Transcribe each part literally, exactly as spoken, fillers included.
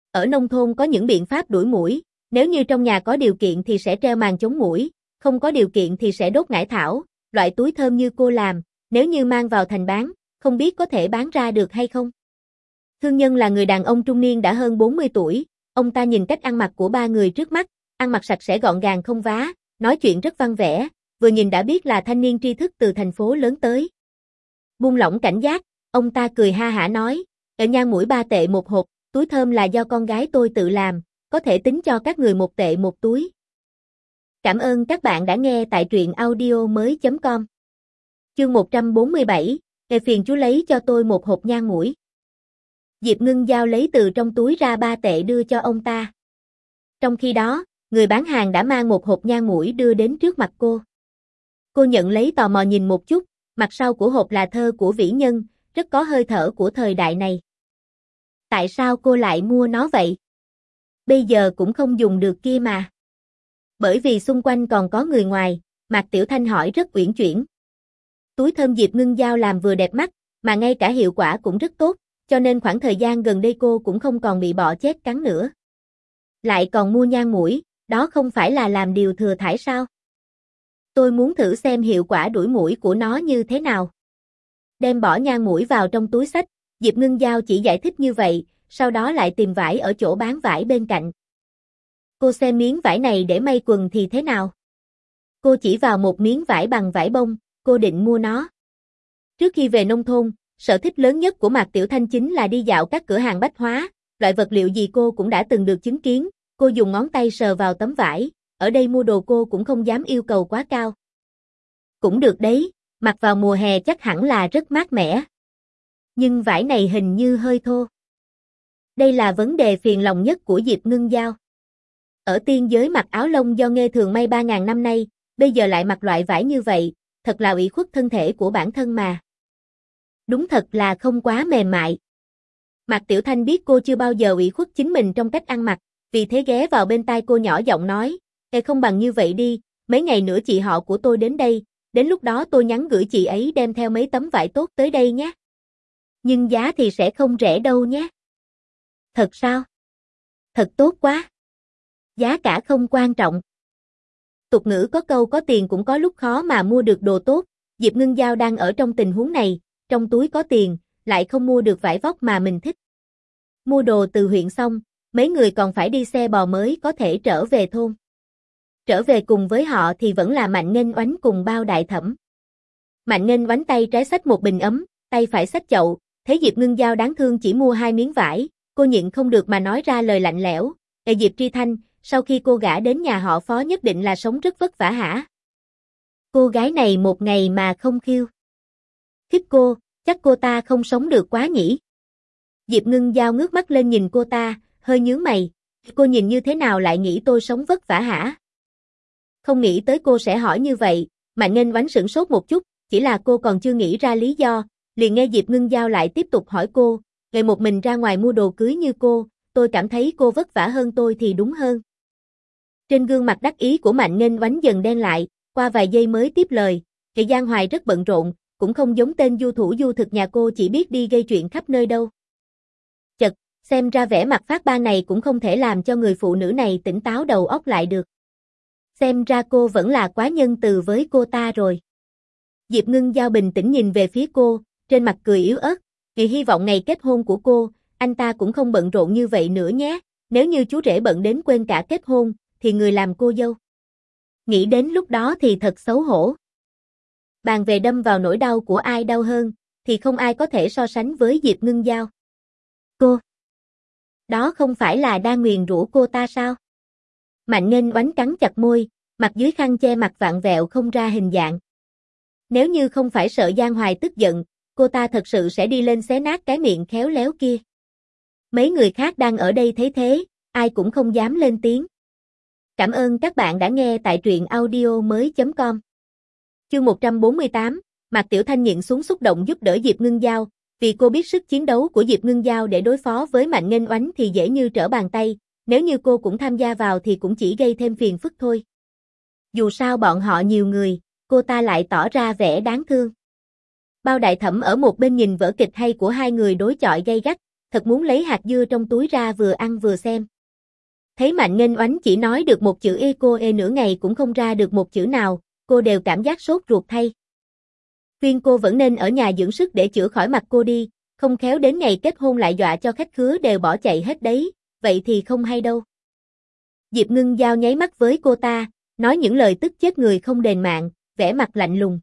Ở nông thôn có những biện pháp đuổi muỗi, nếu như trong nhà có điều kiện thì sẽ treo màn chống muỗi, không có điều kiện thì sẽ đốt ngải thảo, loại túi thơm như cô làm, nếu như mang vào thành bán, không biết có thể bán ra được hay không. Thương nhân là người đàn ông trung niên đã hơn bốn mươi tuổi, ông ta nhìn cách ăn mặc của ba người trước mắt, ăn mặc sạch sẽ gọn gàng không vá, nói chuyện rất văn vẻ, vừa nhìn đã biết là thanh niên tri thức từ thành phố lớn tới. Buông lỏng cảnh giác, ông ta cười ha hả nói, ở nhang muỗi ba tệ một hộp, túi thơm là do con gái tôi tự làm, có thể tính cho các người một tệ một túi. Cảm ơn các bạn đã nghe tại truyện audio mới chấm com. Chương một trăm bốn mươi bảy, Ê phiền chú lấy cho tôi một hộp nhang muỗi. Diệp Ngưng Giao lấy từ trong túi ra ba tệ đưa cho ông ta. Trong khi đó, người bán hàng đã mang một hộp nhang muỗi đưa đến trước mặt cô. Cô nhận lấy tò mò nhìn một chút, mặt sau của hộp là thơ của vĩ nhân, rất có hơi thở của thời đại này. Tại sao cô lại mua nó vậy? Bây giờ cũng không dùng được kia mà. Bởi vì xung quanh còn có người ngoài, Mạc Tiểu Thanh hỏi rất uyển chuyển. Túi thơm Diệp Ngưng Giao làm vừa đẹp mắt, mà ngay cả hiệu quả cũng rất tốt, cho nên khoảng thời gian gần đây cô cũng không còn bị bọ chết cắn nữa. Lại còn mua nhang muỗi, đó không phải là làm điều thừa thãi sao? Tôi muốn thử xem hiệu quả đuổi muỗi của nó như thế nào. Đem bỏ nhang muỗi vào trong túi xách, Diệp Ngưng Giao chỉ giải thích như vậy, sau đó lại tìm vải ở chỗ bán vải bên cạnh. Cô xem miếng vải này để may quần thì thế nào? Cô chỉ vào một miếng vải bằng vải bông, cô định mua nó. Trước khi về nông thôn, sở thích lớn nhất của Mạc Tiểu Thanh chính là đi dạo các cửa hàng bách hóa, loại vật liệu gì cô cũng đã từng được chứng kiến, cô dùng ngón tay sờ vào tấm vải, ở đây mua đồ cô cũng không dám yêu cầu quá cao. Cũng được đấy, mặc vào mùa hè chắc hẳn là rất mát mẻ. Nhưng vải này hình như hơi thô. Đây là vấn đề phiền lòng nhất của Diệp Ngưng Giao. Ở tiên giới mặc áo lông do Nghê Thường may ba ngàn năm nay, bây giờ lại mặc loại vải như vậy, thật là ủy khuất thân thể của bản thân mà. Đúng thật là không quá mềm mại. Mạc Tiểu Thanh biết cô chưa bao giờ ủy khuất chính mình trong cách ăn mặc, vì thế ghé vào bên tai cô nhỏ giọng nói, "Ê không bằng như vậy đi, mấy ngày nữa chị họ của tôi đến đây, đến lúc đó tôi nhắn gửi chị ấy đem theo mấy tấm vải tốt tới đây nhé. Nhưng giá thì sẽ không rẻ đâu nhé." Thật sao? Thật tốt quá. Giá cả không quan trọng. Tục ngữ có câu có tiền cũng có lúc khó mà mua được đồ tốt, Diệp Ngưng Giao đang ở trong tình huống này, trong túi có tiền, lại không mua được vải vóc mà mình thích. Mua đồ từ huyện xong, mấy người còn phải đi xe bò mới có thể trở về thôn. Trở về cùng với họ thì vẫn là Mạnh Nghênh Oánh cùng Bao Đại Thẩm. Mạnh Nghênh Oánh tay trái xách một bình ấm, tay phải xách chậu, thấy Diệp Ngưng Giao đáng thương chỉ mua hai miếng vải, cô nhịn không được mà nói ra lời lạnh lẽo, "Ê Diệp Tri Thanh, sau khi cô gả đến nhà họ Phó nhất định là sống rất vất vả hả? Cô gái này một ngày mà không khiêu. Khiếp cô, chắc cô ta không sống được quá nhỉ?" Diệp Ngưng Giao ngước mắt lên nhìn cô ta, hơi nhướng mày, "Cô nhìn như thế nào lại nghĩ tôi sống vất vả hả?" Không nghĩ tới cô sẽ hỏi như vậy, Mạnh Nghênh Oánh sửng sốt một chút, chỉ là cô còn chưa nghĩ ra lý do, liền nghe Diệp Ngưng Giao lại tiếp tục hỏi cô, "Ngày một mình ra ngoài mua đồ cưới như cô, tôi cảm thấy cô vất vả hơn tôi thì đúng hơn." Trên gương mặt đắc ý của Mạnh Nghênh Oánh dần đen lại, qua vài giây mới tiếp lời, "Chị Giang Hoài rất bận rộn, cũng không giống tên du thủ du thực nhà cô chỉ biết đi gây chuyện khắp nơi đâu." Chật, xem ra vẻ mặt phát ban này cũng không thể làm cho người phụ nữ này tỉnh táo đầu óc lại được. Xem ra cô vẫn là quá nhân từ với cô ta rồi. Diệp Ngưng Giao bình tĩnh nhìn về phía cô, trên mặt cười yếu ớt, "Vì hy vọng ngày kết hôn của cô, anh ta cũng không bận rộn như vậy nữa nhé, nếu như chú rể bận đến quên cả kết hôn, thì người làm cô dâu. Nghĩ đến lúc đó thì thật xấu hổ." Bàn về đâm vào nỗi đau của ai đau hơn, thì không ai có thể so sánh với Diệp Ngưng Giao. Cô, đó không phải là đang nguyền rủa cô ta sao? Mạnh Nghênh Oánh cắn chặt môi, mặt dưới khăn che mặt vặn vẹo không ra hình dạng. Nếu như không phải sợ Giang Hoài tức giận, cô ta thật sự sẽ đi lên xé nát cái miệng khéo léo kia. Mấy người khác đang ở đây thấy thế, ai cũng không dám lên tiếng. Cảm ơn các bạn đã nghe tại truyện audio mới chấm com. Chương một trăm bốn mươi tám, Mạc Tiểu Thanh nhịn xuống xúc động giúp đỡ Diệp Ngưng Giao, vì cô biết sức chiến đấu của Diệp Ngưng Giao để đối phó với Mạnh Nghênh Oánh thì dễ như trở bàn tay, nếu như cô cũng tham gia vào thì cũng chỉ gây thêm phiền phức thôi. Dù sao bọn họ nhiều người, cô ta lại tỏ ra vẻ đáng thương. Bao Đại Thẩm ở một bên nhìn vở kịch hay của hai người đối chọi gay gắt, thật muốn lấy hạt dưa trong túi ra vừa ăn vừa xem. Thấy Mạnh Nghênh Oánh chỉ nói được một chữ ê cô ê nửa ngày cũng không ra được một chữ nào, cô đều cảm giác sốt ruột thay. Khuyên cô vẫn nên ở nhà dưỡng sức để chữa khỏi mặt cô đi, không khéo đến ngày kết hôn lại dọa cho khách khứa đều bỏ chạy hết đấy, vậy thì không hay đâu. Diệp Ngưng Giao nháy mắt với cô ta, nói những lời tức chết người không đền mạng, vẻ mặt lạnh lùng.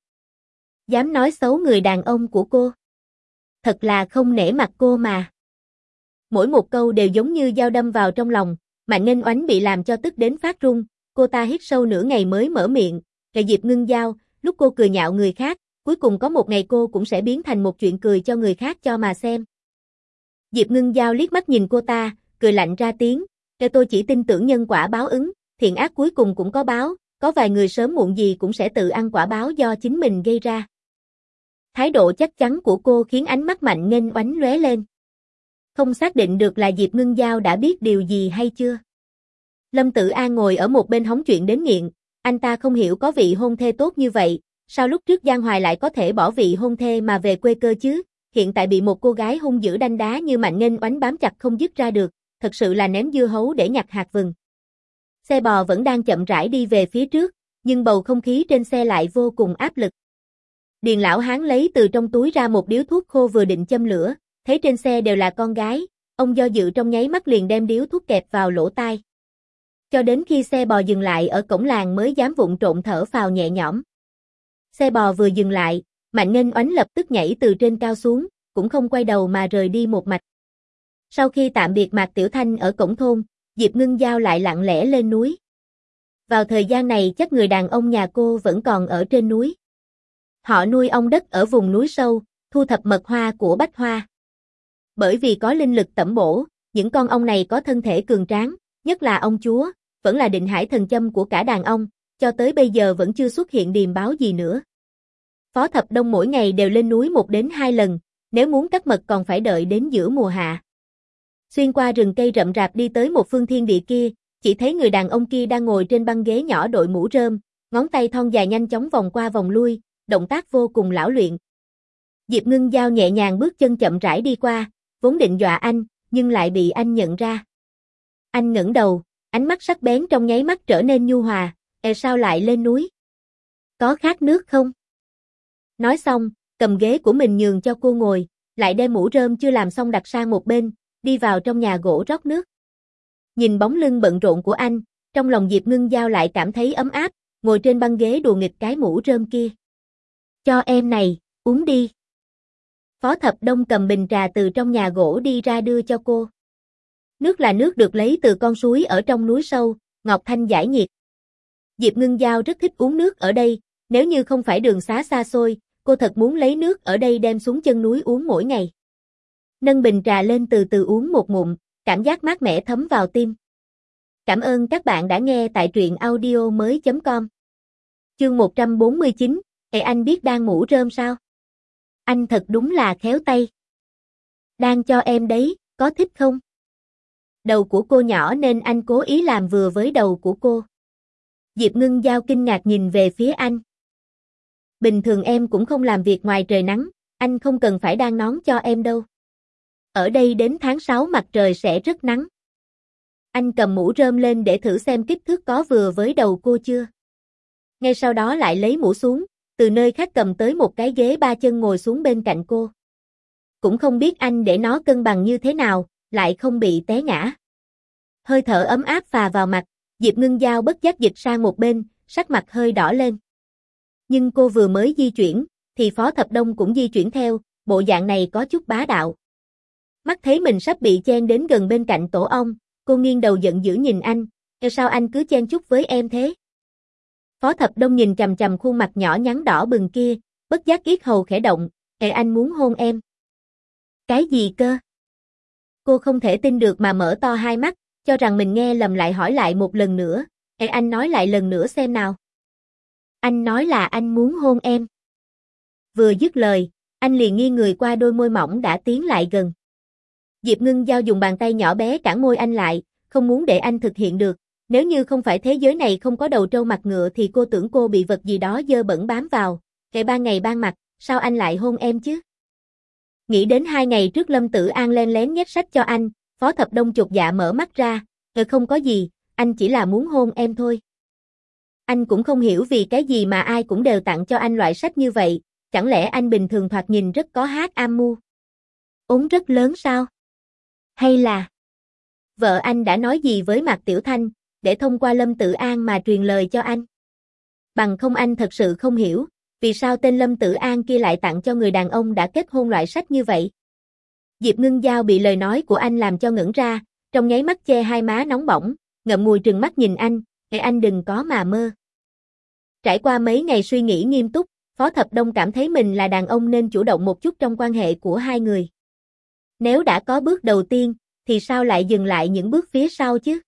Dám nói xấu người đàn ông của cô. Thật là không nể mặt cô mà. Mỗi một câu đều giống như dao đâm vào trong lòng, Mạnh Nghênh Oánh bị làm cho tức đến phát run, cô ta hít sâu nửa ngày mới mở miệng, "Kệ Diệp Ngưng Giao, lúc cô cười nhạo người khác, cuối cùng có một ngày cô cũng sẽ biến thành một chuyện cười cho người khác cho mà xem." Diệp Ngưng Giao liếc mắt nhìn cô ta, cười lạnh ra tiếng, "Kệ tôi chỉ tin tưởng nhân quả báo ứng, thiện ác cuối cùng cũng có báo, có vài người sớm muộn gì cũng sẽ tự ăn quả báo do chính mình gây ra." Thái độ chắc chắn của cô khiến ánh mắt Mạnh Nghênh Oánh lóe lên. Không xác định được là Diệp Ngưng Giao đã biết điều gì hay chưa. Lâm Tử An ngồi ở một bên hóng chuyện đến nghiện, anh ta không hiểu có vị hôn thê tốt như vậy, sao lúc trước Giang Hoài lại có thể bỏ vị hôn thê mà về quê cơ chứ, hiện tại bị một cô gái hung dữ đanh đá như Mạnh Nghênh Oánh bám chặt không dứt ra được, thật sự là ném dưa hấu để nhặt hạt vừng. Xe bò vẫn đang chậm rãi đi về phía trước, nhưng bầu không khí trên xe lại vô cùng áp lực. Điền lão hán lấy từ trong túi ra một điếu thuốc khô vừa định châm lửa, thấy trên xe đều là con gái, ông do dự trong nháy mắt liền đem điếu thuốc kẹp vào lỗ tai. Cho đến khi xe bò dừng lại ở cổng làng mới dám vụng trộn thở phào nhẹ nhõm. Xe bò vừa dừng lại, Mạnh Nghênh Oánh lập tức nhảy từ trên cao xuống, cũng không quay đầu mà rời đi một mạch. Sau khi tạm biệt Mạc Tiểu Thanh ở cổng thôn, Diệp Ngưng Giao lại lặng lẽ lên núi. Vào thời gian này chắc người đàn ông nhà cô vẫn còn ở trên núi. Họ nuôi ong đất ở vùng núi sâu, thu thập mật hoa của bách hoa. Bởi vì có linh lực tẩm bổ, những con ong này có thân thể cường tráng, nhất là ong chúa, vẫn là định hải thần châm của cả đàn ong, cho tới bây giờ vẫn chưa xuất hiện điềm báo gì nữa. Phó Thập Đông mỗi ngày đều lên núi một đến hai lần, nếu muốn cắt mật còn phải đợi đến giữa mùa hạ. Xuyên qua rừng cây rậm rạp đi tới một phương thiên địa kia, chỉ thấy người đàn ông kia đang ngồi trên băng ghế nhỏ đội mũ rơm, ngón tay thon dài nhanh chóng vòng qua vòng lui, động tác vô cùng lão luyện. Diệp Ngưng Giao nhẹ nhàng bước chân chậm rãi đi qua, vốn định dọa anh, nhưng lại bị anh nhận ra. Anh ngẩng đầu, ánh mắt sắc bén trong nháy mắt trở nên nhu hòa, "Ê sao lại lên núi? Có khát nước không?" Nói xong, cầm ghế của mình nhường cho cô ngồi, lại đem mũ rơm chưa làm xong đặt sang một bên, đi vào trong nhà gỗ rót nước. Nhìn bóng lưng bận rộn của anh, trong lòng Diệp Ngưng Giao lại cảm thấy ấm áp, ngồi trên băng ghế đùa nghịch cái mũ rơm kia. "Cho em này, uống đi." Phó Thập Đông cầm bình trà từ trong nhà gỗ đi ra đưa cho cô. Nước là nước được lấy từ con suối ở trong núi sâu, ngọt thanh giải nhiệt. Diệp Ngưng Giao rất thích uống nước ở đây, nếu như không phải đường xá xa xôi, cô thật muốn lấy nước ở đây đem xuống chân núi uống mỗi ngày. Nâng bình trà lên từ từ uống một ngụm, cảm giác mát mẻ thấm vào tim. Cảm ơn các bạn đã nghe tại truyện audio mới chấm com. Chương một trăm bốn mươi chín, Ê anh biết đan mũ rơm sao? Anh thật đúng là khéo tay. Đang cho em đấy, có thích không? Đầu của cô nhỏ nên anh cố ý làm vừa với đầu của cô. Diệp Ngưng Giao kinh ngạc nhìn về phía anh. Bình thường em cũng không làm việc ngoài trời nắng, anh không cần phải đan nón cho em đâu. Ở đây đến tháng sáu mặt trời sẽ rất nắng. Anh cầm mũ rơm lên để thử xem kích thước có vừa với đầu cô chưa. Ngay sau đó lại lấy mũ xuống, từ nơi khác cầm tới một cái ghế ba chân ngồi xuống bên cạnh cô. Cũng không biết anh để nó cân bằng như thế nào, lại không bị té ngã. Hơi thở ấm áp phà vào mặt, Diệp Ngưng Giao bất giác dịch sang một bên, sắc mặt hơi đỏ lên. Nhưng cô vừa mới di chuyển, thì Phó Thập Đông cũng di chuyển theo, bộ dạng này có chút bá đạo. Mắt thấy mình sắp bị chen đến gần bên cạnh tổ ong, cô nghiêng đầu giận dữ nhìn anh, "Ê sao anh cứ chen chúc với em thế?" Phó Thập Đông nhìn chằm chằm khuôn mặt nhỏ nhắn đỏ bừng kia, bất giác yết hầu khẽ động, "Ê anh muốn hôn em." "Cái gì cơ?" Cô không thể tin được mà mở to hai mắt, cho rằng mình nghe lầm lại hỏi lại một lần nữa, "Ê anh nói lại lần nữa xem nào." "Anh nói là anh muốn hôn em." Vừa dứt lời, anh liền nghiêng người qua đôi môi mỏng đã tiến lại gần. Diệp Ngưng Giao dùng bàn tay nhỏ bé cản môi anh lại, không muốn để anh thực hiện được. Nếu như không phải thế giới này không có đầu trâu mặt ngựa thì cô tưởng cô bị vật gì đó dơ bẩn bám vào. Kệ ban ngày ban mặt, sao anh lại hôn em chứ? Nghĩ đến hai ngày trước Lâm Tử An len lén nhét sách cho anh, Phó Thập Đông chột dạ mở mắt ra, "Ờ không có gì, anh chỉ là muốn hôn em thôi." Anh cũng không hiểu vì cái gì mà ai cũng đều tặng cho anh loại sách như vậy, chẳng lẽ anh bình thường thoạt nhìn rất có hát am mưu? Ốn rất lớn sao? Hay là vợ anh đã nói gì với Mạc Tiểu Thanh, để thông qua Lâm Tử An mà truyền lời cho anh? Bằng không anh thật sự không hiểu, vì sao tên Lâm Tử An kia lại tặng cho người đàn ông đã kết hôn loại sách như vậy? Diệp Ngưng Giao bị lời nói của anh làm cho ngẩn ra, trong nháy mắt che hai má nóng bỏng, ngậm ngùi trừng mắt nhìn anh, "Ê anh đừng có mà mơ." Trải qua mấy ngày suy nghĩ nghiêm túc, Phó Thập Đông cảm thấy mình là đàn ông nên chủ động một chút trong quan hệ của hai người. Nếu đã có bước đầu tiên, thì sao lại dừng lại những bước phía sau chứ?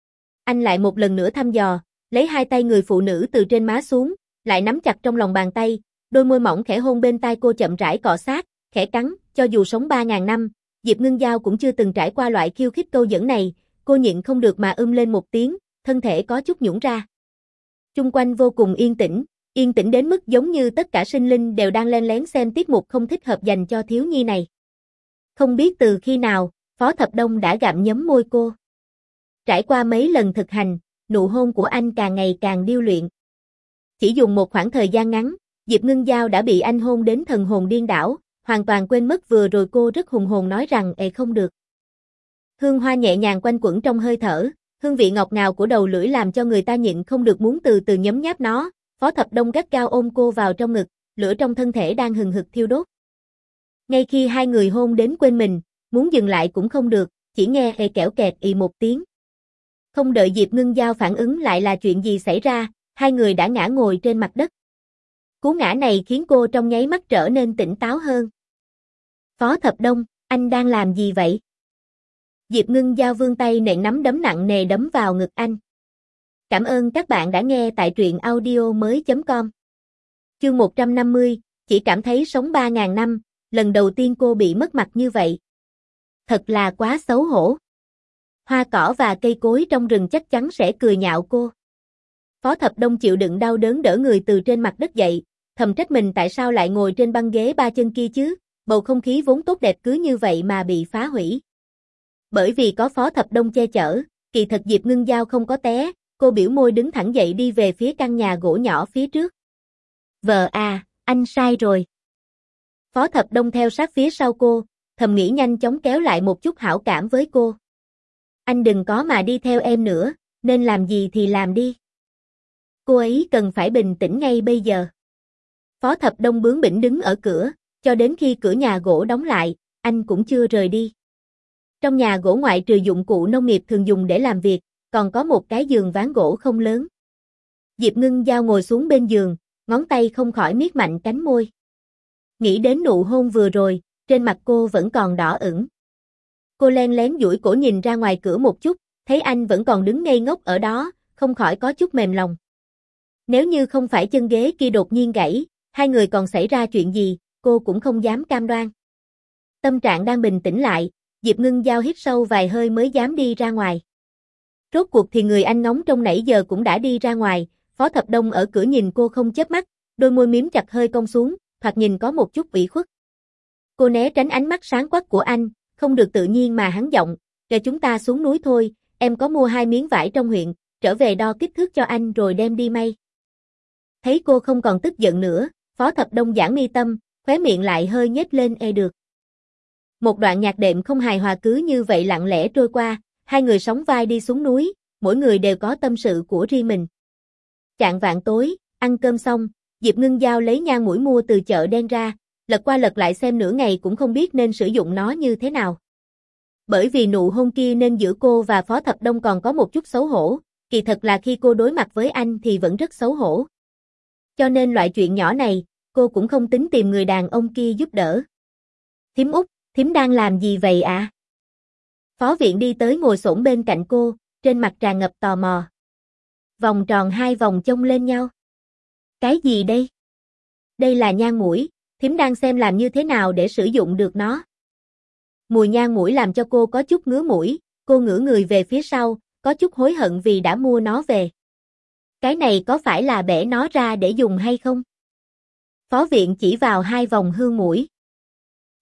Anh lại một lần nữa thăm dò, lấy hai tay người phụ nữ từ trên má xuống, lại nắm chặt trong lòng bàn tay, đôi môi mỏng khẽ hôn bên tai cô chậm rãi cọ sát, khẽ cắn, cho dù sống ba ngàn năm, Diệp Ngưng Giao cũng chưa từng trải qua loại khiêu khích câu dẫn này, cô nhịn không được mà ưm lên một tiếng, thân thể có chút nhũn ra. Chung quanh vô cùng yên tĩnh, yên tĩnh đến mức giống như tất cả sinh linh đều đang len lén xem tiết mục không thích hợp dành cho thiếu nhi này. Không biết từ khi nào, Phó Thập Đông đã gặm nhấm môi cô. Trải qua mấy lần thực hành, nụ hôn của anh càng ngày càng điêu luyện. Chỉ dùng một khoảng thời gian ngắn, Diệp Ngưng Giao đã bị anh hôn đến thần hồn điên đảo, hoàn toàn quên mất vừa rồi cô rất hùng hồn nói rằng "ệ không được." Hương hoa nhẹ nhàng quanh quẩn trong hơi thở, hương vị ngọt ngào của đầu lưỡi làm cho người ta nhịn không được muốn từ từ nhấm nháp nó. Phó Thập Đông gắt gao ôm cô vào trong ngực, lửa trong thân thể đang hừng hực thiêu đốt. Ngay khi hai người hôn đến quên mình, muốn dừng lại cũng không được, chỉ nghe hề kẽo kẹt ì một tiếng. Không đợi Diệp Ngưng Giao phản ứng lại là chuyện gì xảy ra, hai người đã ngã ngồi trên mặt đất. Cú ngã này khiến cô trong nháy mắt trở nên tỉnh táo hơn. "Phó Thập Đông, anh đang làm gì vậy?" Diệp Ngưng Giao vươn tay nện nắm đấm nặng nề đấm vào ngực anh. Cảm ơn các bạn đã nghe tại truyện audio mới chấm com. Chương một trăm năm mươi, chỉ cảm thấy sống ba ngàn năm, lần đầu tiên cô bị mất mặt như vậy. Thật là quá xấu hổ. Hoa cỏ và cây cối trong rừng chắc chắn sẽ cười nhạo cô. Phó Thập Đông chịu đựng đau đớn đỡ người từ trên mặt đất dậy, thầm trách mình tại sao lại ngồi trên băng ghế ba chân kia chứ, bầu không khí vốn tốt đẹp cứ như vậy mà bị phá hủy. Bởi vì có Phó Thập Đông che chở, kỳ thật Diệp Ngưng Giao không có té, cô biểu môi đứng thẳng dậy đi về phía căn nhà gỗ nhỏ phía trước. "Vợ à, anh sai rồi." Phó Thập Đông theo sát phía sau cô, thầm nghĩ nhanh chóng kéo lại một chút hảo cảm với cô. "Anh đừng có mà đi theo em nữa, nên làm gì thì làm đi. Cô ấy cần phải bình tĩnh ngay bây giờ." Phó Thập Đông bướng bỉnh đứng ở cửa, cho đến khi cửa nhà gỗ đóng lại, anh cũng chưa rời đi. Trong nhà gỗ ngoại trừ dụng cụ nông nghiệp thường dùng để làm việc, còn có một cái giường ván gỗ không lớn. Diệp Ngưng Giao ngồi xuống bên giường, ngón tay không khỏi miết mạnh cánh môi. Nghĩ đến nụ hôn vừa rồi, trên mặt cô vẫn còn đỏ ửng. Cô len lén duỗi cổ nhìn ra ngoài cửa một chút, thấy anh vẫn còn đứng ngây ngốc ở đó, không khỏi có chút mềm lòng. Nếu như không phải chân ghế kia đột nhiên gãy, hai người còn xảy ra chuyện gì, cô cũng không dám cam đoan. Tâm trạng đang bình tĩnh lại, Diệp Ngưng Giao hít sâu vài hơi mới dám đi ra ngoài. Rốt cuộc thì người anh ngóng trong nãy giờ cũng đã đi ra ngoài, Phó Thập Đông ở cửa nhìn cô không chớp mắt, đôi môi miếm chặt hơi cong xuống, thoạt nhìn có một chút ủy khuất. Cô né tránh ánh mắt sáng quắc của anh, không được tự nhiên mà hắn giọng, "Để chúng ta xuống núi thôi, em có mua hai miếng vải trong huyện, trở về đo kích thước cho anh rồi đem đi may." Thấy cô không còn tức giận nữa, Phó Thập Đông giãn mi tâm, khóe miệng lại hơi nhếch lên "e được." Một đoạn nhạc đệm không hài hòa cứ như vậy lặng lẽ trôi qua, hai người sóng vai đi xuống núi, mỗi người đều có tâm sự của riêng mình. Chạng vạng tối, ăn cơm xong, Diệp Ngưng Giao lấy nhang mũi mua từ chợ đen ra, lật qua lật lại xem nửa ngày cũng không biết nên sử dụng nó như thế nào. Bởi vì nụ hôn kia nên giữa cô và Phó Thập Đông còn có một chút xấu hổ, kỳ thật là khi cô đối mặt với anh thì vẫn rất xấu hổ. Cho nên loại chuyện nhỏ này, cô cũng không tính tìm người đàn ông kia giúp đỡ. "Thím Út, thím đang làm gì vậy ạ?" À? Phó Viện đi tới ngồi xổm bên cạnh cô, trên mặt tràn ngập tò mò. Vòng tròn hai vòng chông lên nhau. "Cái gì đây?" "Đây là nhang mũi, thím đang xem làm như thế nào để sử dụng được nó." Mùi nhang mũi làm cho cô có chút ngứa mũi, cô ngửa người về phía sau, có chút hối hận vì đã mua nó về. "Cái này có phải là bẻ nó ra để dùng hay không?" Phó Viện chỉ vào hai vòng hương mũi.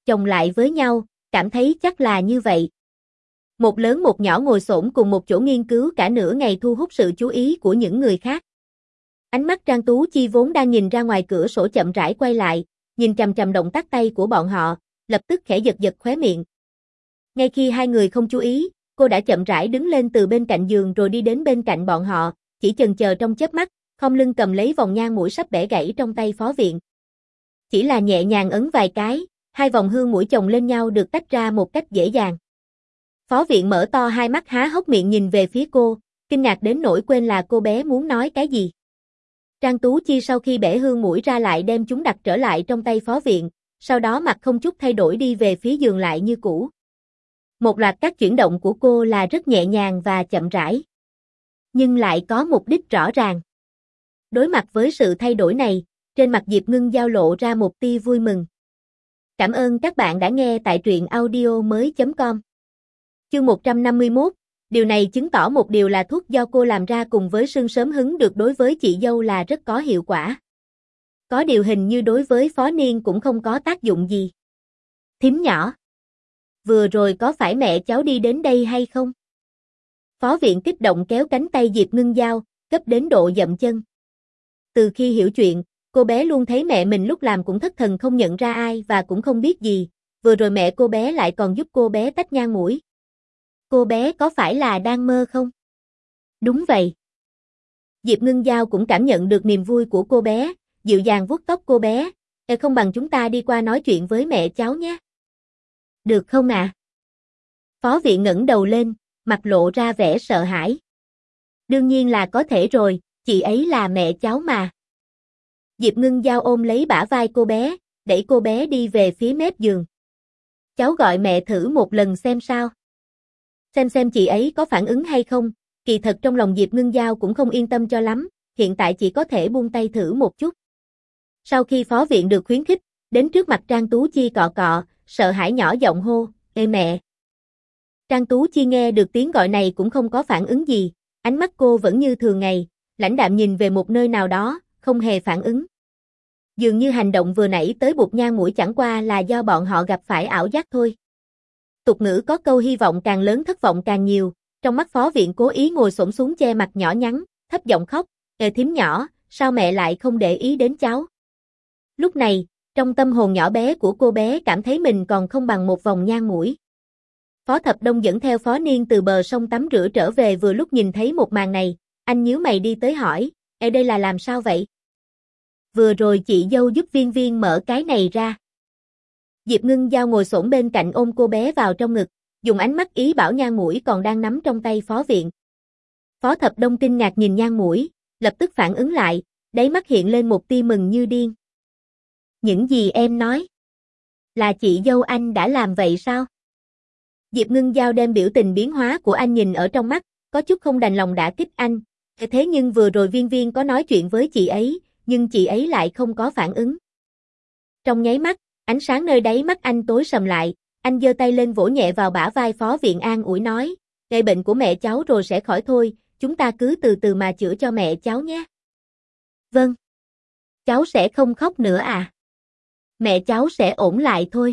chồng lại với nhau, cảm thấy chắc là như vậy. Một lớn một nhỏ ngồi xổm cùng một chỗ nghiên cứu cả nửa ngày thu hút sự chú ý của những người khác. Ánh mắt Trang Tú Chi vốn đang nhìn ra ngoài cửa sổ chậm rãi quay lại, nhìn chằm chằm động tác tay của bọn họ, lập tức khẽ giật giật khóe miệng. Ngay khi hai người không chú ý, cô đã chậm rãi đứng lên từ bên cạnh giường rồi đi đến bên cạnh bọn họ, chỉ chần chờ trong chớp mắt, khom lưng cầm lấy vòng nhang mũi sắp bẻ gãy trong tay Phó Viện. Chỉ là nhẹ nhàng ấn vài cái, hai vòng hương mũi chồng lên nhau được tách ra một cách dễ dàng. Phó Viện mở to hai mắt há hốc miệng nhìn về phía cô, kinh ngạc đến nỗi quên là cô bé muốn nói cái gì. Trang Tú Chi sau khi bẻ hương mũi ra lại đem chúng đặt trở lại trong tay Phó Viện, sau đó mặt không chút thay đổi đi về phía giường lại như cũ. Một loạt các chuyển động của cô là rất nhẹ nhàng và chậm rãi, nhưng lại có mục đích rõ ràng. Đối mặt với sự thay đổi này, trên mặt Diệp Ngưng Giao lộ ra một tia vui mừng. Cảm ơn các bạn đã nghe tại truyện audio mới chấm com. Chương một trăm năm mươi mốt, điều này chứng tỏ một điều là thuốc do cô làm ra cùng với sương sớm hứng được đối với chị dâu là rất có hiệu quả. Có điều hình như đối với Phó Niên cũng không có tác dụng gì. Thím nhỏ, vừa rồi có phải mẹ cháu đi đến đây hay không? Phó Viện kích động kéo cánh tay Diệp Ngưng Giao, gấp đến độ dậm chân. Từ khi hiểu chuyện, cô bé luôn thấy mẹ mình lúc làm cũng thất thần không nhận ra ai và cũng không biết gì, vừa rồi mẹ cô bé lại còn giúp cô bé tách nhang mũi. Cô bé có phải là đang mơ không? Đúng vậy. Diệp Ngưng Giao cũng cảm nhận được niềm vui của cô bé, dịu dàng vuốt tóc cô bé. Ê, không bằng chúng ta đi qua nói chuyện với mẹ cháu nhé. Được không ạ? À? Phó Viện ngẩng đầu lên, mặt lộ ra vẻ sợ hãi. Đương nhiên là có thể rồi, chị ấy là mẹ cháu mà. Diệp Ngưng Giao ôm lấy bả vai cô bé, đẩy cô bé đi về phía mép giường. Cháu gọi mẹ thử một lần xem sao. Xem xem chị ấy có phản ứng hay không, kỳ thật trong lòng Diệp Ngưng Giao cũng không yên tâm cho lắm, hiện tại chỉ có thể buông tay thử một chút. Sau khi Phó Viện được khuyến khích, đến trước mặt Trang Tú Chi cọ cọ, sợ hãi nhỏ giọng hô, ê mẹ. Trang Tú Chi nghe được tiếng gọi này cũng không có phản ứng gì, ánh mắt cô vẫn như thường ngày, lãnh đạm nhìn về một nơi nào đó, không hề phản ứng. Dường như hành động vừa nãy tới buộc nhang mũi chẳng qua là do bọn họ gặp phải ảo giác thôi. Tục ngữ có câu hy vọng càng lớn thất vọng càng nhiều, trong mắt Phó Viện cố ý ngồi xổm xuống che mặt nhỏ nhắn, thấp giọng khóc, ê thím nhỏ, sao mẹ lại không để ý đến cháu? Lúc này, trong tâm hồn nhỏ bé của cô bé cảm thấy mình còn không bằng một vòng nhang mũi. Phó Thập Đông dẫn theo Phó Niên từ bờ sông tắm rửa trở về vừa lúc nhìn thấy một màn này, anh nhíu mày đi tới hỏi, ê đây là làm sao vậy? Vừa rồi chị dâu giúp Viên Viên mở cái này ra. Diệp Ngưng Giao ngồi xổm bên cạnh ôm cô bé vào trong ngực, dùng ánh mắt ý bảo nhang mũi còn đang nắm trong tay Phó Viện. Phó Thập Đông kinh ngạc nhìn nhang mũi, lập tức phản ứng lại, đáy mắt hiện lên một tia mừng như điên. Những gì em nói? Là chị dâu anh đã làm vậy sao? Diệp Ngưng Giao đem biểu tình biến hóa của anh nhìn ở trong mắt, có chút không đành lòng đả kích anh. Thế nhưng vừa rồi Viên Viên có nói chuyện với chị ấy, nhưng chị ấy lại không có phản ứng. Trong nháy mắt, ánh sáng nơi đáy mắt anh tối sầm lại, anh giơ tay lên vỗ nhẹ vào bả vai Phó Viện an ủi nói, gây bệnh của mẹ cháu rồi sẽ khỏi thôi, chúng ta cứ từ từ mà chữa cho mẹ cháu nhé. Vâng. Cháu sẽ không khóc nữa à? Mẹ cháu sẽ ổn lại thôi.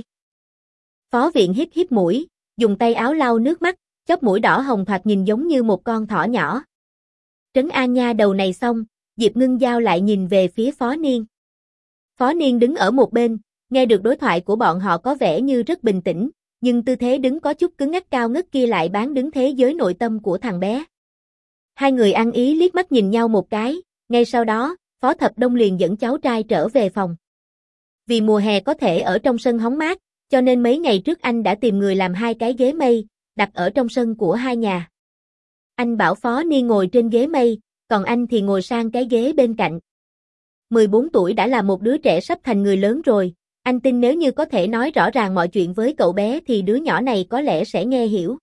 Phó Viện hít hít mũi, dùng tay áo lau nước mắt, chóp mũi đỏ hồng thoạt nhìn giống như một con thỏ nhỏ. Trấn an nha đầu này xong, Diệp Ngưng Giao lại nhìn về phía Phó Niên. Phó Niên đứng ở một bên, nghe được đối thoại của bọn họ có vẻ như rất bình tĩnh, nhưng tư thế đứng có chút cứng ngắc cao ngất kia lại bán đứng thế giới nội tâm của thằng bé. Hai người ăn ý liếc mắt nhìn nhau một cái, ngay sau đó, Phó Thập Đông liền dẫn cháu trai trở về phòng. Vì mùa hè có thể ở trong sân hóng mát, cho nên mấy ngày trước anh đã tìm người làm hai cái ghế mây, đặt ở trong sân của hai nhà. Anh bảo Phó Niên ngồi trên ghế mây, còn anh thì ngồi sang cái ghế bên cạnh. mười bốn tuổi đã là một đứa trẻ sắp thành người lớn rồi, anh tin nếu như có thể nói rõ ràng mọi chuyện với cậu bé thì đứa nhỏ này có lẽ sẽ nghe hiểu.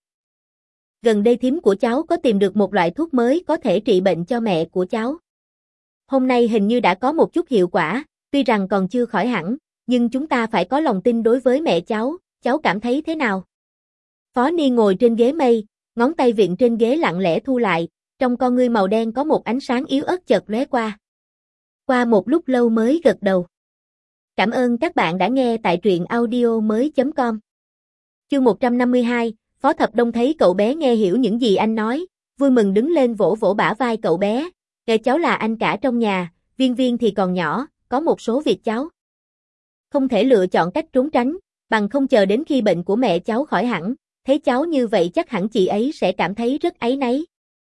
Gần đây thím của cháu có tìm được một loại thuốc mới có thể trị bệnh cho mẹ của cháu. Hôm nay hình như đã có một chút hiệu quả, tuy rằng còn chưa khỏi hẳn, nhưng chúng ta phải có lòng tin đối với mẹ cháu, cháu cảm thấy thế nào? Phó Niên ngồi trên ghế mây, ngón tay vịn trên ghế lặng lẽ thu lại, trong con ngươi màu đen có một ánh sáng yếu ớt chợt lóe qua. Qua một lúc lâu mới gật đầu. Cảm ơn các bạn đã nghe tại truyện audio mới.com. Chương một trăm năm mươi hai, Phó Thập Đông thấy cậu bé nghe hiểu những gì anh nói, vui mừng đứng lên vỗ vỗ bả vai cậu bé. Kể cháu là anh cả trong nhà, Viên Viên thì còn nhỏ, có một số việc cháu không thể lựa chọn cách trốn tránh, bằng không chờ đến khi bệnh của mẹ cháu khỏi hẳn, thấy cháu như vậy chắc hẳn chị ấy sẽ cảm thấy rất áy náy.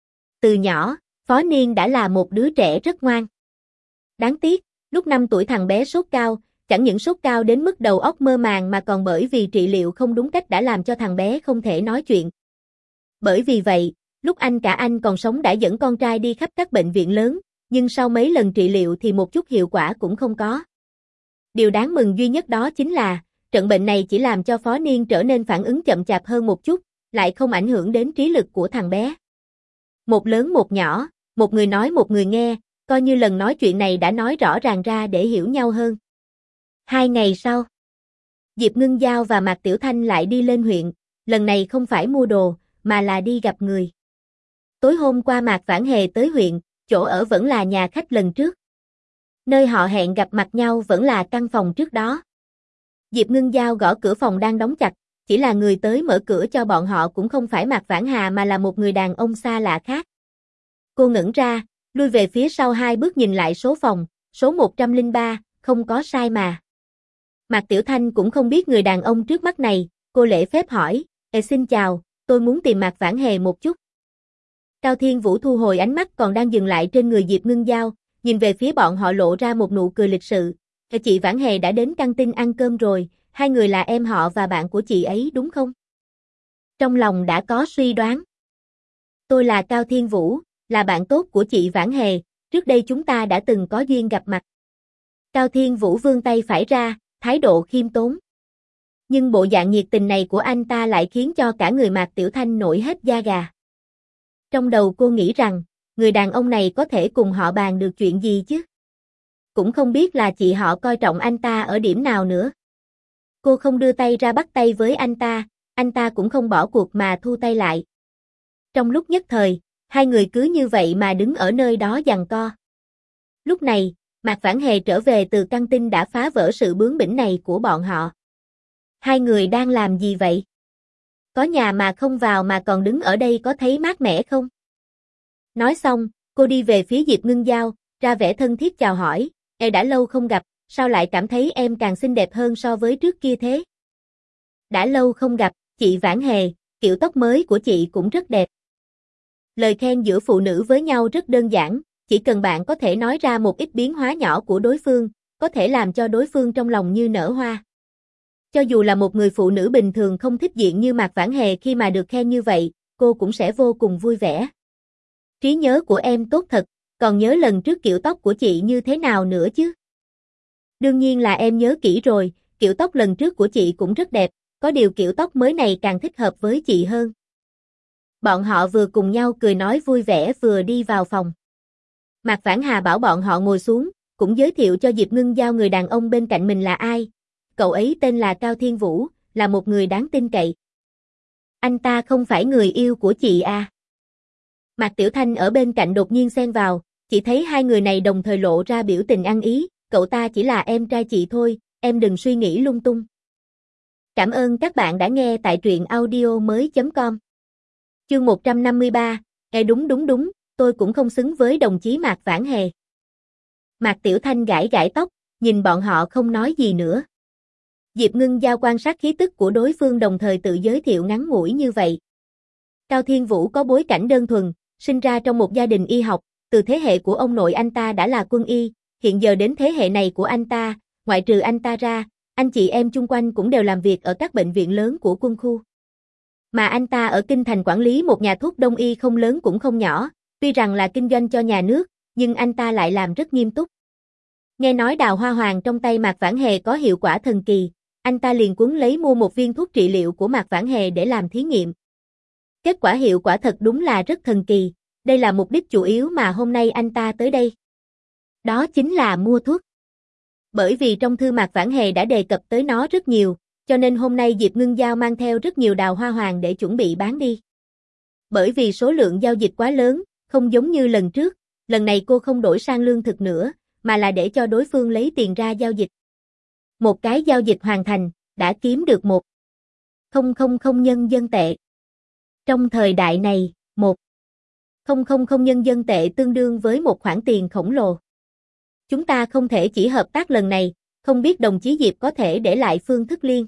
Từ nhỏ, Phó Niên đã là một đứa trẻ rất ngoan. Đáng tiếc, lúc năm tuổi thằng bé sốt cao, chẳng những sốt cao đến mức đầu óc mơ màng mà còn bởi vì trị liệu không đúng cách đã làm cho thằng bé không thể nói chuyện. Bởi vì vậy, lúc anh cả anh còn sống đã dẫn con trai đi khắp các bệnh viện lớn, nhưng sau mấy lần trị liệu thì một chút hiệu quả cũng không có. Điều đáng mừng duy nhất đó chính là, trận bệnh này chỉ làm cho Phó Niên trở nên phản ứng chậm chạp hơn một chút, lại không ảnh hưởng đến trí lực của thằng bé. Một lớn một nhỏ, một người nói một người nghe, coi như lần nói chuyện này đã nói rõ ràng ra để hiểu nhau hơn. Hai ngày sau, Diệp Ngưng Giao và Mạc Tiểu Thanh lại đi lên huyện, lần này không phải mua đồ, mà là đi gặp người. Tối hôm qua Mạc Vãn Hề tới huyện, chỗ ở vẫn là nhà khách lần trước. Nơi họ hẹn gặp mặt nhau vẫn là căn phòng trước đó. Diệp Ngưng Giao gõ cửa phòng đang đóng chặt, chỉ là người tới mở cửa cho bọn họ cũng không phải Mạc Vãn Hà mà là một người đàn ông xa lạ khác. Cô ngẩn ra, lui về phía sau hai bước nhìn lại số phòng, số một trăm lẻ ba, không có sai mà. Mạc Tiểu Thanh cũng không biết người đàn ông trước mắt này, cô lễ phép hỏi, "Ê xin chào, tôi muốn tìm Mạc Vãn Hề một chút." Cao Thiên Vũ thu hồi ánh mắt còn đang dừng lại trên người Diệp Ngưng Giao, nhìn về phía bọn họ lộ ra một nụ cười lịch sự. "Chị Vãn Hề đã đến căng tin ăn cơm rồi, hai người là em họ và bạn của chị ấy đúng không?" Trong lòng đã có suy đoán. "Tôi là Cao Thiên Vũ, là bạn tốt của chị Vãn Hề, trước đây chúng ta đã từng có duyên gặp mặt." Cao Thiên Vũ vươn tay phải ra, thái độ khiêm tốn. Nhưng bộ dạng nhiệt tình này của anh ta lại khiến cho cả người Mạc Tiểu Thanh nổi hết da gà. Trong đầu cô nghĩ rằng, người đàn ông này có thể cùng họ bàn được chuyện gì chứ? Cũng không biết là chị họ coi trọng anh ta ở điểm nào nữa. Cô không đưa tay ra bắt tay với anh ta, anh ta cũng không bỏ cuộc mà thu tay lại. Trong lúc nhất thời, hai người cứ như vậy mà đứng ở nơi đó giằng co. Lúc này, Mạc Vãn Hề trở về từ căng tin đã phá vỡ sự bướng bỉnh này của bọn họ. Hai người đang làm gì vậy? Có nhà mà không vào mà còn đứng ở đây có thấy mát mẻ không? Nói xong, cô đi về phía Diệp Ngưng Giao, ra vẻ thân thiết chào hỏi, "Ê đã lâu không gặp, sao lại cảm thấy em càng xinh đẹp hơn so với trước kia thế?" "Đã lâu không gặp, chị Vãn Hề, kiểu tóc mới của chị cũng rất đẹp." Lời khen giữa phụ nữ với nhau rất đơn giản, chỉ cần bạn có thể nói ra một ít biến hóa nhỏ của đối phương, có thể làm cho đối phương trong lòng như nở hoa. Cho dù là một người phụ nữ bình thường không thích diện như Mạc Vãn Hề khi mà được khen như vậy, cô cũng sẽ vô cùng vui vẻ. "Trí nhớ của em tốt thật, còn nhớ lần trước kiểu tóc của chị như thế nào nữa chứ?" "Đương nhiên là em nhớ kỹ rồi, kiểu tóc lần trước của chị cũng rất đẹp, có điều kiểu tóc mới này càng thích hợp với chị hơn." Bọn họ vừa cùng nhau cười nói vui vẻ vừa đi vào phòng. Mạc Vãn Hà bảo bọn họ ngồi xuống, cũng giới thiệu cho Diệp Ngưng Giao người đàn ông bên cạnh mình là ai. Cậu ấy tên là Cao Thiên Vũ, là một người đáng tin cậy. "Anh ta không phải người yêu của chị à?" Mạc Tiểu Thanh ở bên cạnh đột nhiên xen vào, chỉ thấy hai người này đồng thời lộ ra biểu tình ăn ý, "Cậu ta chỉ là em trai chị thôi, em đừng suy nghĩ lung tung." Cảm ơn các bạn đã nghe tại truyện audio mới.com. Chương một trăm năm mươi ba, "Ê đúng đúng đúng, tôi cũng không xứng với đồng chí Mạc Vãn Hề." Mạc Tiểu Thanh gãi gãi tóc, nhìn bọn họ không nói gì nữa. Diệp Ngưng Giao quan sát khí tức của đối phương đồng thời tự giới thiệu ngắn ngủi như vậy. Cao Thiên Vũ có bối cảnh đơn thuần, sinh ra trong một gia đình y học, từ thế hệ của ông nội anh ta đã là quân y, hiện giờ đến thế hệ này của anh ta, ngoại trừ anh ta ra, anh chị em chung quanh cũng đều làm việc ở các bệnh viện lớn của quân khu. Mà anh ta ở Kinh Thành quản lý một nhà thuốc đông y không lớn cũng không nhỏ, tuy rằng là kinh doanh cho nhà nước, nhưng anh ta lại làm rất nghiêm túc. Nghe nói đào hoa hoàng trong tay Mạc Vãn Hề có hiệu quả thần kỳ, anh ta liền cuốn lấy mua một viên thuốc trị liệu của Mạc Vãn Hề để làm thí nghiệm. Kết quả hiệu quả thật đúng là rất thần kỳ, đây là mục đích chủ yếu mà hôm nay anh ta tới đây. Đó chính là mua thuốc. Bởi vì trong thư Mạc Vãn Hề đã đề cập tới nó rất nhiều, cho nên hôm nay Diệp Ngưng Giao mang theo rất nhiều đào hoa hoàng để chuẩn bị bán đi. Bởi vì số lượng giao dịch quá lớn, không giống như lần trước, lần này cô không đổi sang lương thực nữa, mà là để cho đối phương lấy tiền ra giao dịch. Một cái giao dịch hoàn thành, đã kiếm được một không không không nhân dân tệ. Trong thời đại này, một không không không nhân dân tệ tương đương với một khoản tiền khổng lồ. Chúng ta không thể chỉ hợp tác lần này, không biết đồng chí Diệp có thể để lại phương thức liên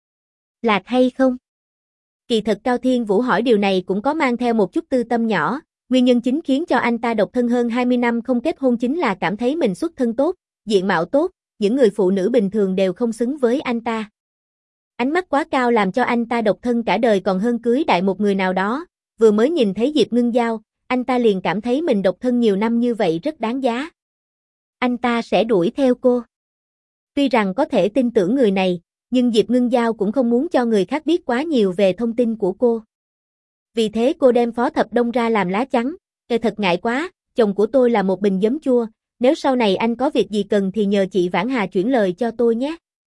lạc hay không? Kỳ thật Cao Thiên Vũ hỏi điều này cũng có mang theo một chút tư tâm nhỏ, nguyên nhân chính khiến cho anh ta độc thân hơn hai mươi năm không kết hôn chính là cảm thấy mình xuất thân tốt, diện mạo tốt, những người phụ nữ bình thường đều không xứng với anh ta. Ánh mắt quá cao làm cho anh ta độc thân cả đời còn hơn cưới đại một người nào đó, vừa mới nhìn thấy Diệp Ngưng Giao, anh ta liền cảm thấy mình độc thân nhiều năm như vậy rất đáng giá. Anh ta sẽ đuổi theo cô. Tuy rằng có thể tin tưởng người này, nhưng Diệp Ngưng Giao cũng không muốn cho người khác biết quá nhiều về thông tin của cô. Vì thế cô đem Phó Thập Đông ra làm lá chắn, "Kệ thật ngại quá, chồng của tôi là một bình giấm chua, nếu sau này anh có việc gì cần thì nhờ chị Vãn Hà chuyển lời cho tôi nhé."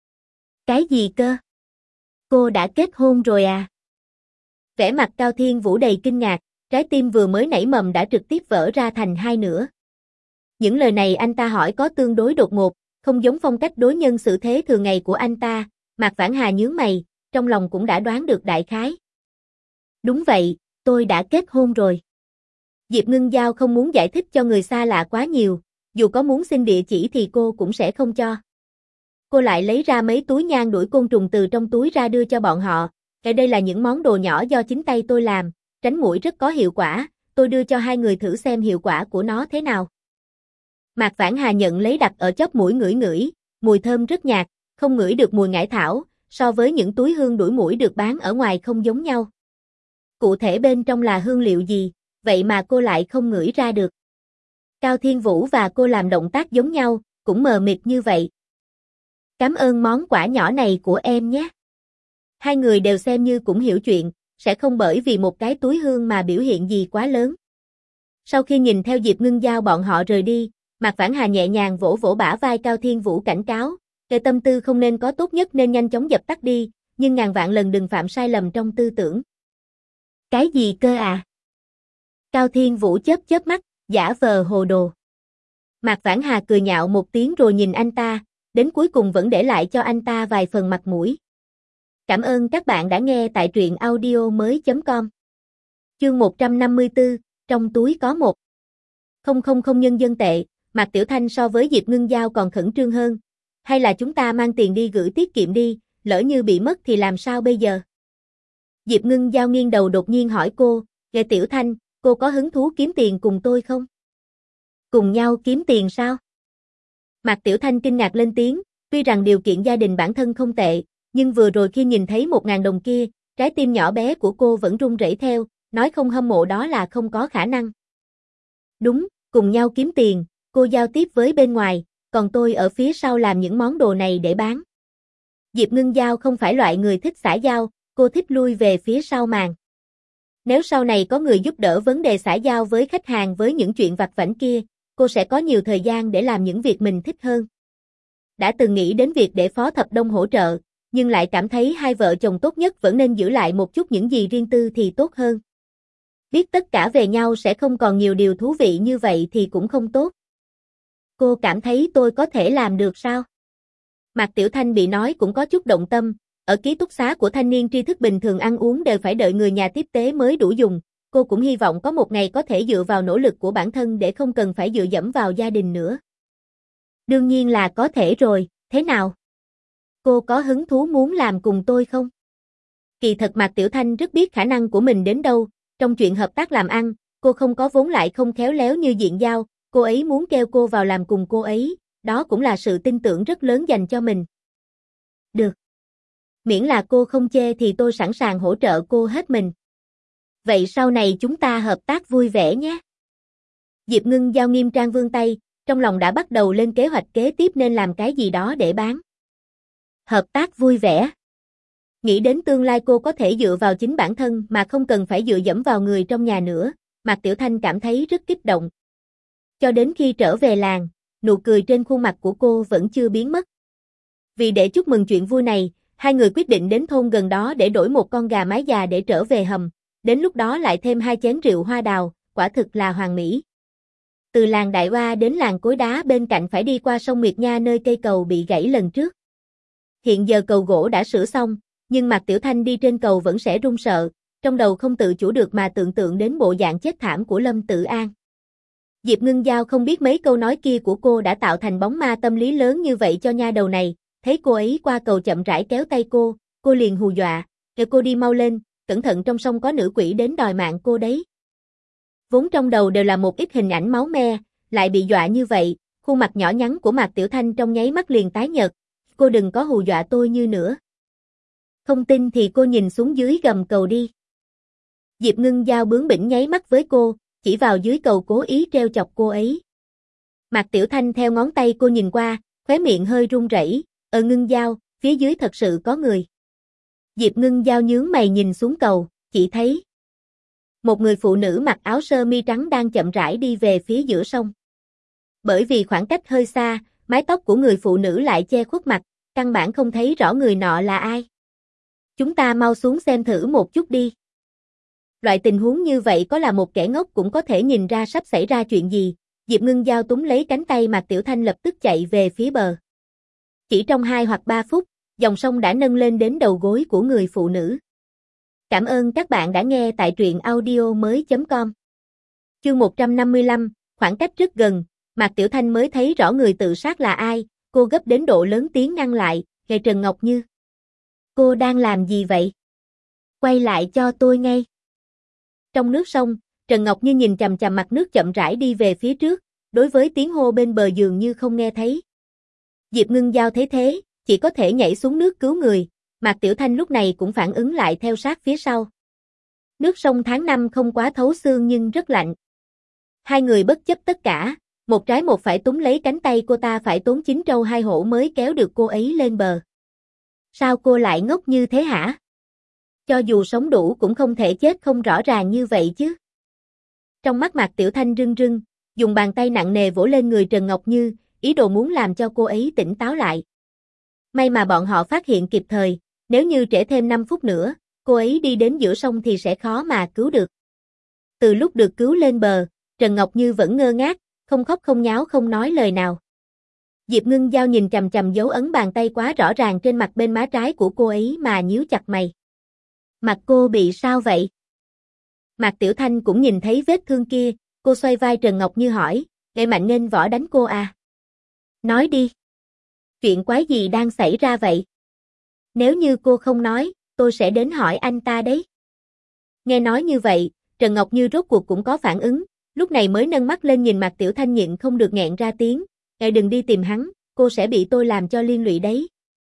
Cái gì cơ? Cô đã kết hôn rồi à? Vẻ mặt Cao Thiên Vũ đầy kinh ngạc, trái tim vừa mới nảy mầm đã trực tiếp vỡ ra thành hai nửa. Những lời này anh ta hỏi có tương đối đột ngột, không giống phong cách đối nhân xử thế thường ngày của anh ta, Mạc Vãn Hà nhướng mày, trong lòng cũng đã đoán được đại khái. Đúng vậy, tôi đã kết hôn rồi. Diệp Ngưng Giao không muốn giải thích cho người xa lạ quá nhiều, dù có muốn xin địa chỉ thì cô cũng sẽ không cho. Cô lại lấy ra mấy túi nhang đuổi côn trùng từ trong túi ra đưa cho bọn họ, "Cái đây là những món đồ nhỏ do chính tay tôi làm, tránh muỗi rất có hiệu quả, tôi đưa cho hai người thử xem hiệu quả của nó thế nào." Mạc Vãn Hà nhận lấy đặt ở chóp mũi ngửi ngửi, mùi thơm rất nhạt, không ngửi được mùi ngải thảo, so với những túi hương đuổi muỗi được bán ở ngoài không giống nhau. Cụ thể bên trong là hương liệu gì, vậy mà cô lại không ngửi ra được. Cao Thiên Vũ và cô làm động tác giống nhau, cũng mờ mịt như vậy. "Cảm ơn món quà nhỏ này của em nhé." Hai người đều xem như cũng hiểu chuyện, sẽ không bởi vì một cái túi hương mà biểu hiện gì quá lớn. Sau khi nhìn theo Diệp Ngưng Giao bọn họ rời đi, Mạc Vãn Hà nhẹ nhàng vỗ vỗ bả vai Cao Thiên Vũ cảnh cáo, "Cái tâm tư không nên có tốt nhất nên nhanh chóng dập tắt đi, nhưng ngàn vạn lần đừng phạm sai lầm trong tư tưởng." Cái gì cơ à? Cao Thiên Vũ chớp chớp mắt, giả vờ hồ đồ. Mạc Vãn Hà cười nhạo một tiếng rồi nhìn anh ta, đến cuối cùng vẫn để lại cho anh ta vài phần mặt mũi. Cảm ơn các bạn đã nghe tại truyện audio mới chấm com. Chương một trăm năm mươi tư, trong túi có một không không không nhân dân tệ, Mạc Tiểu Thanh so với Diệp Ngưng Giao còn khẩn trương hơn. "Hay là chúng ta mang tiền đi gửi tiết kiệm đi, lỡ như bị mất thì làm sao bây giờ?" Diệp Ngưng Giao nghiêng đầu đột nhiên hỏi cô, "Kệ Tiểu Thanh, cô có hứng thú kiếm tiền cùng tôi không?" "Cùng nhau kiếm tiền sao?" Mạc Tiểu Thanh kinh ngạc lên tiếng, tuy rằng điều kiện gia đình bản thân không tệ, nhưng vừa rồi khi nhìn thấy một ngàn đồng kia, trái tim nhỏ bé của cô vẫn run rẩy theo, nói không hâm mộ đó là không có khả năng. "Đúng, cùng nhau kiếm tiền, cô giao tiếp với bên ngoài, còn tôi ở phía sau làm những món đồ này để bán." Diệp Ngưng Giao không phải loại người thích xã giao, cô thích lui về phía sau màn. Nếu sau này có người giúp đỡ vấn đề xã giao với khách hàng với những chuyện vặt vãnh kia, cô sẽ có nhiều thời gian để làm những việc mình thích hơn. Đã từng nghĩ đến việc để Phó Thập Đông hỗ trợ, nhưng lại cảm thấy hai vợ chồng tốt nhất vẫn nên giữ lại một chút những gì riêng tư thì tốt hơn. Biết tất cả về nhau sẽ không còn nhiều điều thú vị như vậy thì cũng không tốt. "Cô cảm thấy tôi có thể làm được sao?" Mạc Tiểu Thanh bị nói cũng có chút động tâm, ở ký túc xá của thanh niên tri thức bình thường ăn uống đều phải đợi người nhà tiếp tế mới đủ dùng, cô cũng hy vọng có một ngày có thể dựa vào nỗ lực của bản thân để không cần phải dựa dẫm vào gia đình nữa. "Đương nhiên là có thể rồi, thế nào? Cô có hứng thú muốn làm cùng tôi không?" Kỳ thật Mạc Tiểu Thanh rất biết khả năng của mình đến đâu, trong chuyện hợp tác làm ăn, cô không có vốn lại không khéo léo như Diện Giao, cô ấy muốn kêu cô vào làm cùng cô ấy, đó cũng là sự tin tưởng rất lớn dành cho mình. "Được. Miễn là cô không chê thì tôi sẵn sàng hỗ trợ cô hết mình. Vậy sau này chúng ta hợp tác vui vẻ nhé." Diệp Ngưng Giao nghiêm trang vươn tay, trong lòng đã bắt đầu lên kế hoạch kế tiếp nên làm cái gì đó để bán. Hợp tác vui vẻ. Nghĩ đến tương lai cô có thể dựa vào chính bản thân mà không cần phải dựa dẫm vào người trong nhà nữa, Mạc Tiểu Thanh cảm thấy rất kích động. Cho đến khi trở về làng, nụ cười trên khuôn mặt của cô vẫn chưa biến mất. Vì để chúc mừng chuyện vui này, hai người quyết định đến thôn gần đó để đổi một con gà mái già để trở về hầm, đến lúc đó lại thêm hai chén rượu hoa đào, quả thực là hoàn mỹ. Từ làng Đại Oa đến làng Cối Đá bên cạnh phải đi qua sông Nguyệt Nha nơi cây cầu bị gãy lần trước. Hiện giờ cầu gỗ đã sửa xong, nhưng Mạc Tiểu Thanh đi trên cầu vẫn sẽ run sợ, trong đầu không tự chủ được mà tưởng tượng đến bộ dạng chết thảm của Lâm Tự An. Diệp Ngưng Giao không biết mấy câu nói kia của cô đã tạo thành bóng ma tâm lý lớn như vậy cho nha đầu này, thấy cô ấy qua cầu chậm rãi kéo tay cô, cô liền hù dọa, kêu cô đi mau lên, cẩn thận trong sông có nữ quỷ đến đòi mạng cô đấy. Vốn trong đầu đều là một ít hình ảnh máu me, lại bị dọa như vậy, khuôn mặt nhỏ nhắn của Mạc Tiểu Thanh trong nháy mắt liền tái nhợt, cô đừng có hù dọa tôi như nữa. Không tin thì cô nhìn xuống dưới gầm cầu đi. Diệp Ngưng Giao bướng bỉnh nháy mắt với cô, chỉ vào dưới cầu cố ý treo chọc cô ấy. Mạc Tiểu Thanh theo ngón tay cô nhìn qua, khóe miệng hơi run rẩy, "Ờ Ngưng Giao, phía dưới thật sự có người." Diệp Ngưng Giao nhướng mày nhìn xuống cầu, chỉ thấy một người phụ nữ mặc áo sơ mi trắng đang chậm rãi đi về phía giữa sông. Bởi vì khoảng cách hơi xa, mái tóc của người phụ nữ lại che khuất mặt, căn bản không thấy rõ người nọ là ai. "Chúng ta mau xuống xem thử một chút đi." Loại tình huống như vậy có là một kẻ ngốc cũng có thể nhìn ra sắp xảy ra chuyện gì. Diệp Ngưng Giao túm lấy cánh tay Mạc Tiểu Thanh lập tức chạy về phía bờ. Chỉ trong hai hoặc ba phút, dòng sông đã nâng lên đến đầu gối của người phụ nữ. Cảm ơn các bạn đã nghe tại truyện audio mới chấm com. Chương một trăm năm mươi lăm, khoảng cách rất gần, Mạc Tiểu Thanh mới thấy rõ người tự sát là ai, cô gấp đến độ lớn tiếng ngăn lại, "Kìa Trần Ngọc Như. Cô đang làm gì vậy? Quay lại cho tôi ngay." Trong nước sông, Trần Ngọc Như nhìn chằm chằm mặt nước chậm rãi đi về phía trước, đối với tiếng hô bên bờ dường như không nghe thấy. Diệp Ngưng Giao thấy thế, chỉ có thể nhảy xuống nước cứu người, Mạc Tiểu Thanh lúc này cũng phản ứng lại theo sát phía sau. Nước sông tháng năm không quá thấu xương nhưng rất lạnh. Hai người bất chấp tất cả, một trái một phải túm lấy cánh tay cô ta, phải tốn chín trâu hai hổ mới kéo được cô ấy lên bờ. "Sao cô lại ngốc như thế hả? Cho dù sống đủ cũng không thể chết không rõ ràng như vậy chứ." Trong mắt Mạc Tiểu Thanh rưng rưng, dùng bàn tay nặng nề vỗ lên người Trần Ngọc Như, ý đồ muốn làm cho cô ấy tỉnh táo lại. May mà bọn họ phát hiện kịp thời, nếu như trễ thêm năm phút nữa, cô ấy đi đến giữa sông thì sẽ khó mà cứu được. Từ lúc được cứu lên bờ, Trần Ngọc Như vẫn ngơ ngác, không khóc không nháo không nói lời nào. Diệp Ngưng Giao nhìn chằm chằm dấu ấn bàn tay quá rõ ràng trên mặt bên má trái của cô ấy mà nhíu chặt mày. "Mặt cô bị sao vậy?" Mạc Tiểu Thanh cũng nhìn thấy vết thương kia, cô xoay vai Trần Ngọc Như hỏi, "Gây mạnh nghênh võ đánh cô à? Nói đi. Chuyện quái gì đang xảy ra vậy? Nếu như cô không nói, tôi sẽ đến hỏi anh ta đấy." Nghe nói như vậy, Trần Ngọc Như rốt cuộc cũng có phản ứng, lúc này mới nâng mắt lên nhìn Mạc Tiểu Thanh nhịn không được nghẹn ra tiếng, "Ngài đừng đi tìm hắn, cô sẽ bị tôi làm cho liên lụy đấy.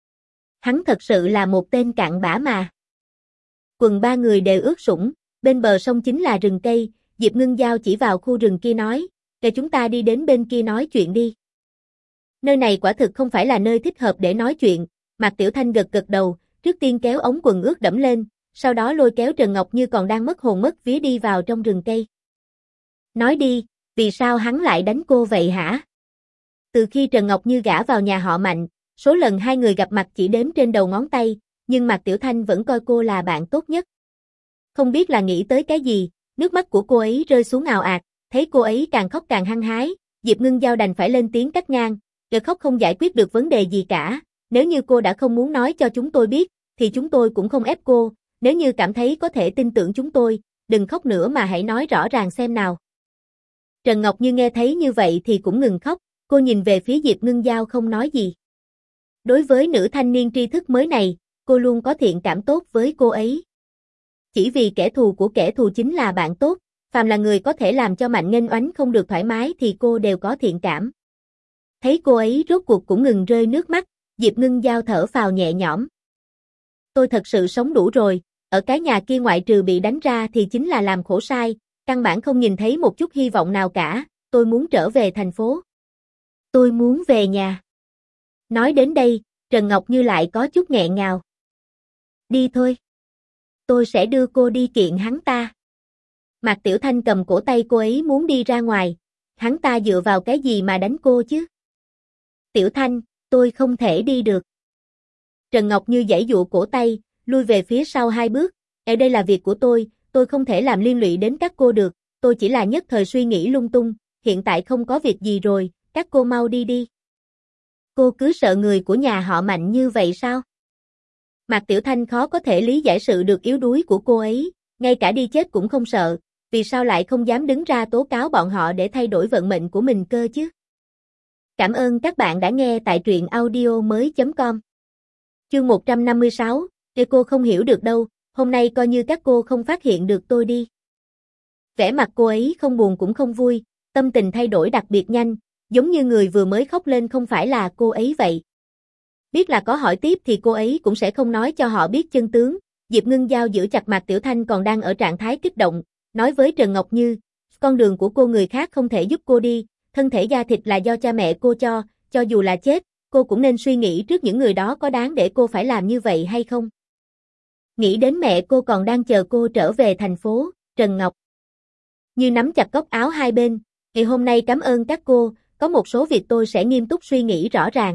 Hắn thật sự là một tên cặn bã mà." Quần ba người đều ướt sũng, bên bờ sông chính là rừng cây, Diệp Ngưng Giao chỉ vào khu rừng kia nói, "Để chúng ta đi đến bên kia nói chuyện đi." Nơi này quả thực không phải là nơi thích hợp để nói chuyện, Mạc Tiểu Thanh gật gật đầu, trước tiên kéo ống quần ướt đẫm lên, sau đó lôi kéo Trần Ngọc Như còn đang mất hồn mất vía đi vào trong rừng cây. "Nói đi, vì sao hắn lại đánh cô vậy hả?" Từ khi Trần Ngọc Như gả vào nhà họ Mạnh, số lần hai người gặp mặt chỉ đếm trên đầu ngón tay, nhưng Mạc Tiểu Thanh vẫn coi cô là bạn tốt nhất. Không biết là nghĩ tới cái gì, nước mắt của cô ấy rơi xuống ào ạt, thấy cô ấy càng khóc càng hăng hái, Diệp Ngưng Giao đành phải lên tiếng cắt ngang, "Đừng khóc không giải quyết được vấn đề gì cả, nếu như cô đã không muốn nói cho chúng tôi biết, thì chúng tôi cũng không ép cô, nếu như cảm thấy có thể tin tưởng chúng tôi, đừng khóc nữa mà hãy nói rõ ràng xem nào." Trần Ngọc Như nghe thấy như vậy thì cũng ngừng khóc, cô nhìn về phía Diệp Ngưng Giao không nói gì. Đối với nữ thanh niên tri thức mới này, cô luôn có thiện cảm tốt với cô ấy. Chỉ vì kẻ thù của kẻ thù chính là bạn tốt, phàm là người có thể làm cho Mạnh Nghênh Oánh không được thoải mái thì cô đều có thiện cảm. Thấy cô ấy rốt cuộc cũng ngừng rơi nước mắt, Diệp Ngưng Giao thở phào nhẹ nhõm. "Tôi thật sự sống đủ rồi, ở cái nhà kia ngoại trừ bị đánh ra thì chính là làm khổ sai, căn bản không nhìn thấy một chút hy vọng nào cả, tôi muốn trở về thành phố. Tôi muốn về nhà." Nói đến đây, Trần Ngọc Như lại có chút nghẹn ngào. "Đi thôi. Tôi sẽ đưa cô đi kiện hắn ta." Mạc Tiểu Thanh cầm cổ tay cô ấy muốn đi ra ngoài, "Hắn ta dựa vào cái gì mà đánh cô chứ?" "Tiểu Thanh, tôi không thể đi được." Trần Ngọc Như giãy giụa cổ tay, lui về phía sau hai bước, "Ở đây là việc của tôi, tôi không thể làm liên lụy đến các cô được, tôi chỉ là nhất thời suy nghĩ lung tung, hiện tại không có việc gì rồi, các cô mau đi đi." Cô cứ sợ người của nhà họ Mạnh như vậy sao? Mạc Tiểu Thanh khó có thể lý giải sự được yếu đuối của cô ấy, ngay cả đi chết cũng không sợ, vì sao lại không dám đứng ra tố cáo bọn họ để thay đổi vận mệnh của mình cơ chứ? Cảm ơn các bạn đã nghe tại truyện audio mới.com. Chương một trăm năm mươi sáu, để cô không hiểu được đâu, hôm nay coi như các cô không phát hiện được tôi đi. Vẻ mặt cô ấy không buồn cũng không vui, tâm tình thay đổi đặc biệt nhanh, giống như người vừa mới khóc lên không phải là cô ấy vậy. Biết là có hỏi tiếp thì cô ấy cũng sẽ không nói cho họ biết chân tướng. Diệp Ngưng Giao giữ chặt Mạc Tiểu Thanh còn đang ở trạng thái kích động, nói với Trần Ngọc Như, con đường của cô người khác không thể giúp cô đi, thân thể da thịt là do cha mẹ cô cho, cho dù là chết, cô cũng nên suy nghĩ trước những người đó có đáng để cô phải làm như vậy hay không. Nghĩ đến mẹ cô còn đang chờ cô trở về thành phố, Trần Ngọc Như nắm chặt góc áo hai bên, ngày hôm nay cảm ơn các cô, có một số việc tôi sẽ nghiêm túc suy nghĩ rõ ràng.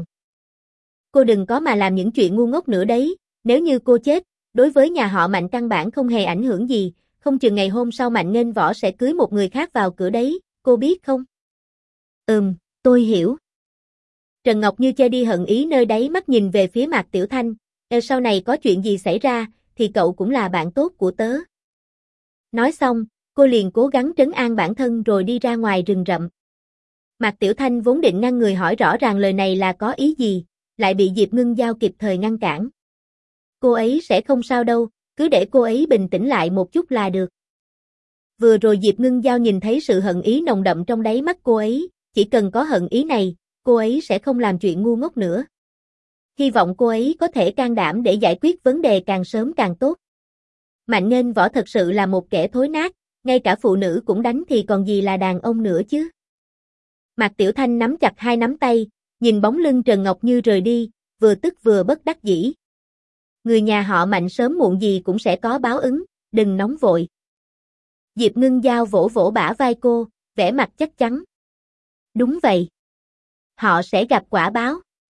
Cô đừng có mà làm những chuyện ngu ngốc nữa đấy, nếu như cô chết, đối với nhà họ Mạnh căn bản không hề ảnh hưởng gì, không chừng ngày hôm sau Mạnh Nghênh Võ sẽ cưới một người khác vào cửa đấy, cô biết không? Ừm, tôi hiểu. Trần Ngọc Như che đi hận ý nơi đáy mắt nhìn về phía Mạc Tiểu Thanh, e sau này có chuyện gì xảy ra, thì cậu cũng là bạn tốt của tớ. Nói xong, cô liền cố gắng trấn an bản thân rồi đi ra ngoài rừng rậm. Mạc Tiểu Thanh vốn định ngăn người hỏi rõ ràng lời này là có ý gì, lại bị Diệp Ngưng Giao kịp thời ngăn cản. Cô ấy sẽ không sao đâu, cứ để cô ấy bình tĩnh lại một chút là được. Vừa rồi Diệp Ngưng Giao nhìn thấy sự hận ý nồng đậm trong đáy mắt cô ấy, chỉ cần có hận ý này, cô ấy sẽ không làm chuyện ngu ngốc nữa. Hy vọng cô ấy có thể can đảm để giải quyết vấn đề càng sớm càng tốt. Mạnh Nghênh Võ thật sự là một kẻ thối nát, ngay cả phụ nữ cũng đánh thì còn gì là đàn ông nữa chứ. Mạc Tiểu Thanh nắm chặt hai nắm tay, nhìn bóng lưng Trần Ngọc Như rời đi, vừa tức vừa bất đắc dĩ. Người nhà họ Mạnh sớm muộn gì cũng sẽ có báo ứng, đừng nóng vội. Diệp Ngưng Giao vỗ vỗ bả vai cô, vẻ mặt chắc chắn. Đúng vậy. Họ sẽ gặp quả báo.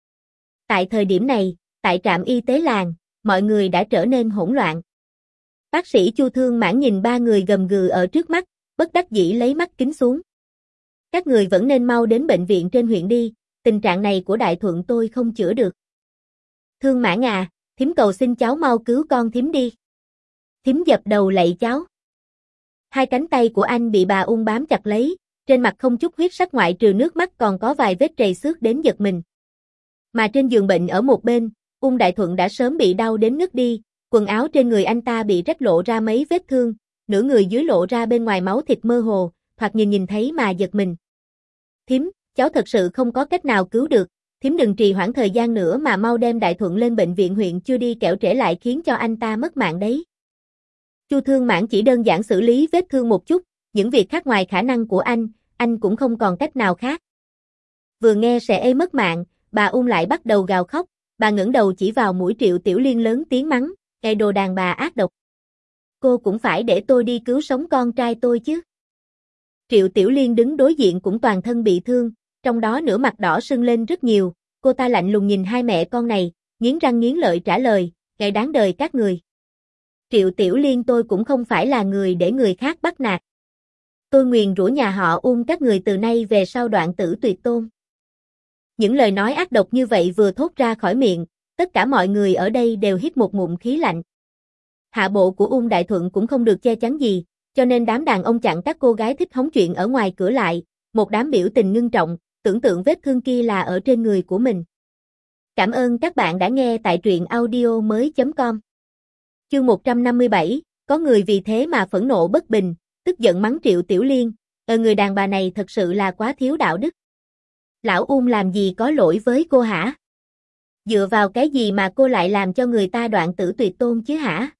Tại thời điểm này, tại trạm y tế làng, mọi người đã trở nên hỗn loạn. Bác sĩ Chu Thương Mãn nhìn ba người gầm gừ ở trước mắt, bất đắc dĩ lấy mắt kính xuống. Các người vẫn nên mau đến bệnh viện trên huyện đi, tình trạng này của Đại Thuận tôi không chữa được. Thương Mãn à, thím cầu xin cháu mau cứu con thím đi. Thím dập đầu lạy cháu. Hai cánh tay của anh bị bà Ung bám chặt lấy, trên mặt không chút huyết sắc ngoại trừ nước mắt còn có vài vết trầy xước đến giật mình. Mà trên giường bệnh ở một bên, Ung Đại Thuận đã sớm bị đau đến ngất đi, quần áo trên người anh ta bị rách lộ ra mấy vết thương, nửa người dưới lộ ra bên ngoài máu thịt mơ hồ, thoạt nhìn nhìn thấy mà giật mình. Thím, cháu thật sự không có cách nào cứu được, thím đừng trì hoãn thời gian nữa mà mau đem Đại Thuận lên bệnh viện huyện chưa đi kẻo trễ lại khiến cho anh ta mất mạng đấy. Chu Thương Mãn chỉ đơn giản xử lý vết thương một chút, những việc khác ngoài khả năng của anh, anh cũng không còn cách nào khác. Vừa nghe sẽ ấy mất mạng, bà Ung lại bắt đầu gào khóc, bà ngẩng đầu chỉ vào mũi Triệu Tiểu Liên lớn tiếng mắng, "Cái đồ đàn bà ác độc. Cô cũng phải để tôi đi cứu sống con trai tôi chứ." Triệu Tiểu Liên đứng đối diện cũng toàn thân bị thương, trong đó nửa mặt đỏ sưng lên rất nhiều, cô ta lạnh lùng nhìn hai mẹ con này, nghiến răng nghiến lợi trả lời, "Cái đáng đời các người. Triệu Tiểu Liên tôi cũng không phải là người để người khác bắt nạt. Tôi nguyền rủa nhà họ Ung các người từ nay về sau đoạn tử tuyệt tôn." Những lời nói ác độc như vậy vừa thốt ra khỏi miệng, tất cả mọi người ở đây đều hít một ngụm khí lạnh. Hạ bộ của Ung Đại Thuận cũng không được che chắn gì, cho nên đám đàn ông chặn các cô gái thích hóng chuyện ở ngoài cửa lại, một đám biểu tình ngưng trọng, tưởng tượng vết thương kia là ở trên người của mình. Cảm ơn các bạn đã nghe tại truyện audio mới.com. Chương một trăm năm mươi bảy, có người vì thế mà phẫn nộ bất bình, tức giận mắng Triệu Tiểu Liên, ờ người đàn bà này thật sự là quá thiếu đạo đức. Lão Ung làm gì có lỗi với cô hả? Dựa vào cái gì mà cô lại làm cho người ta đoạn tử tuyệt tôn chứ hả?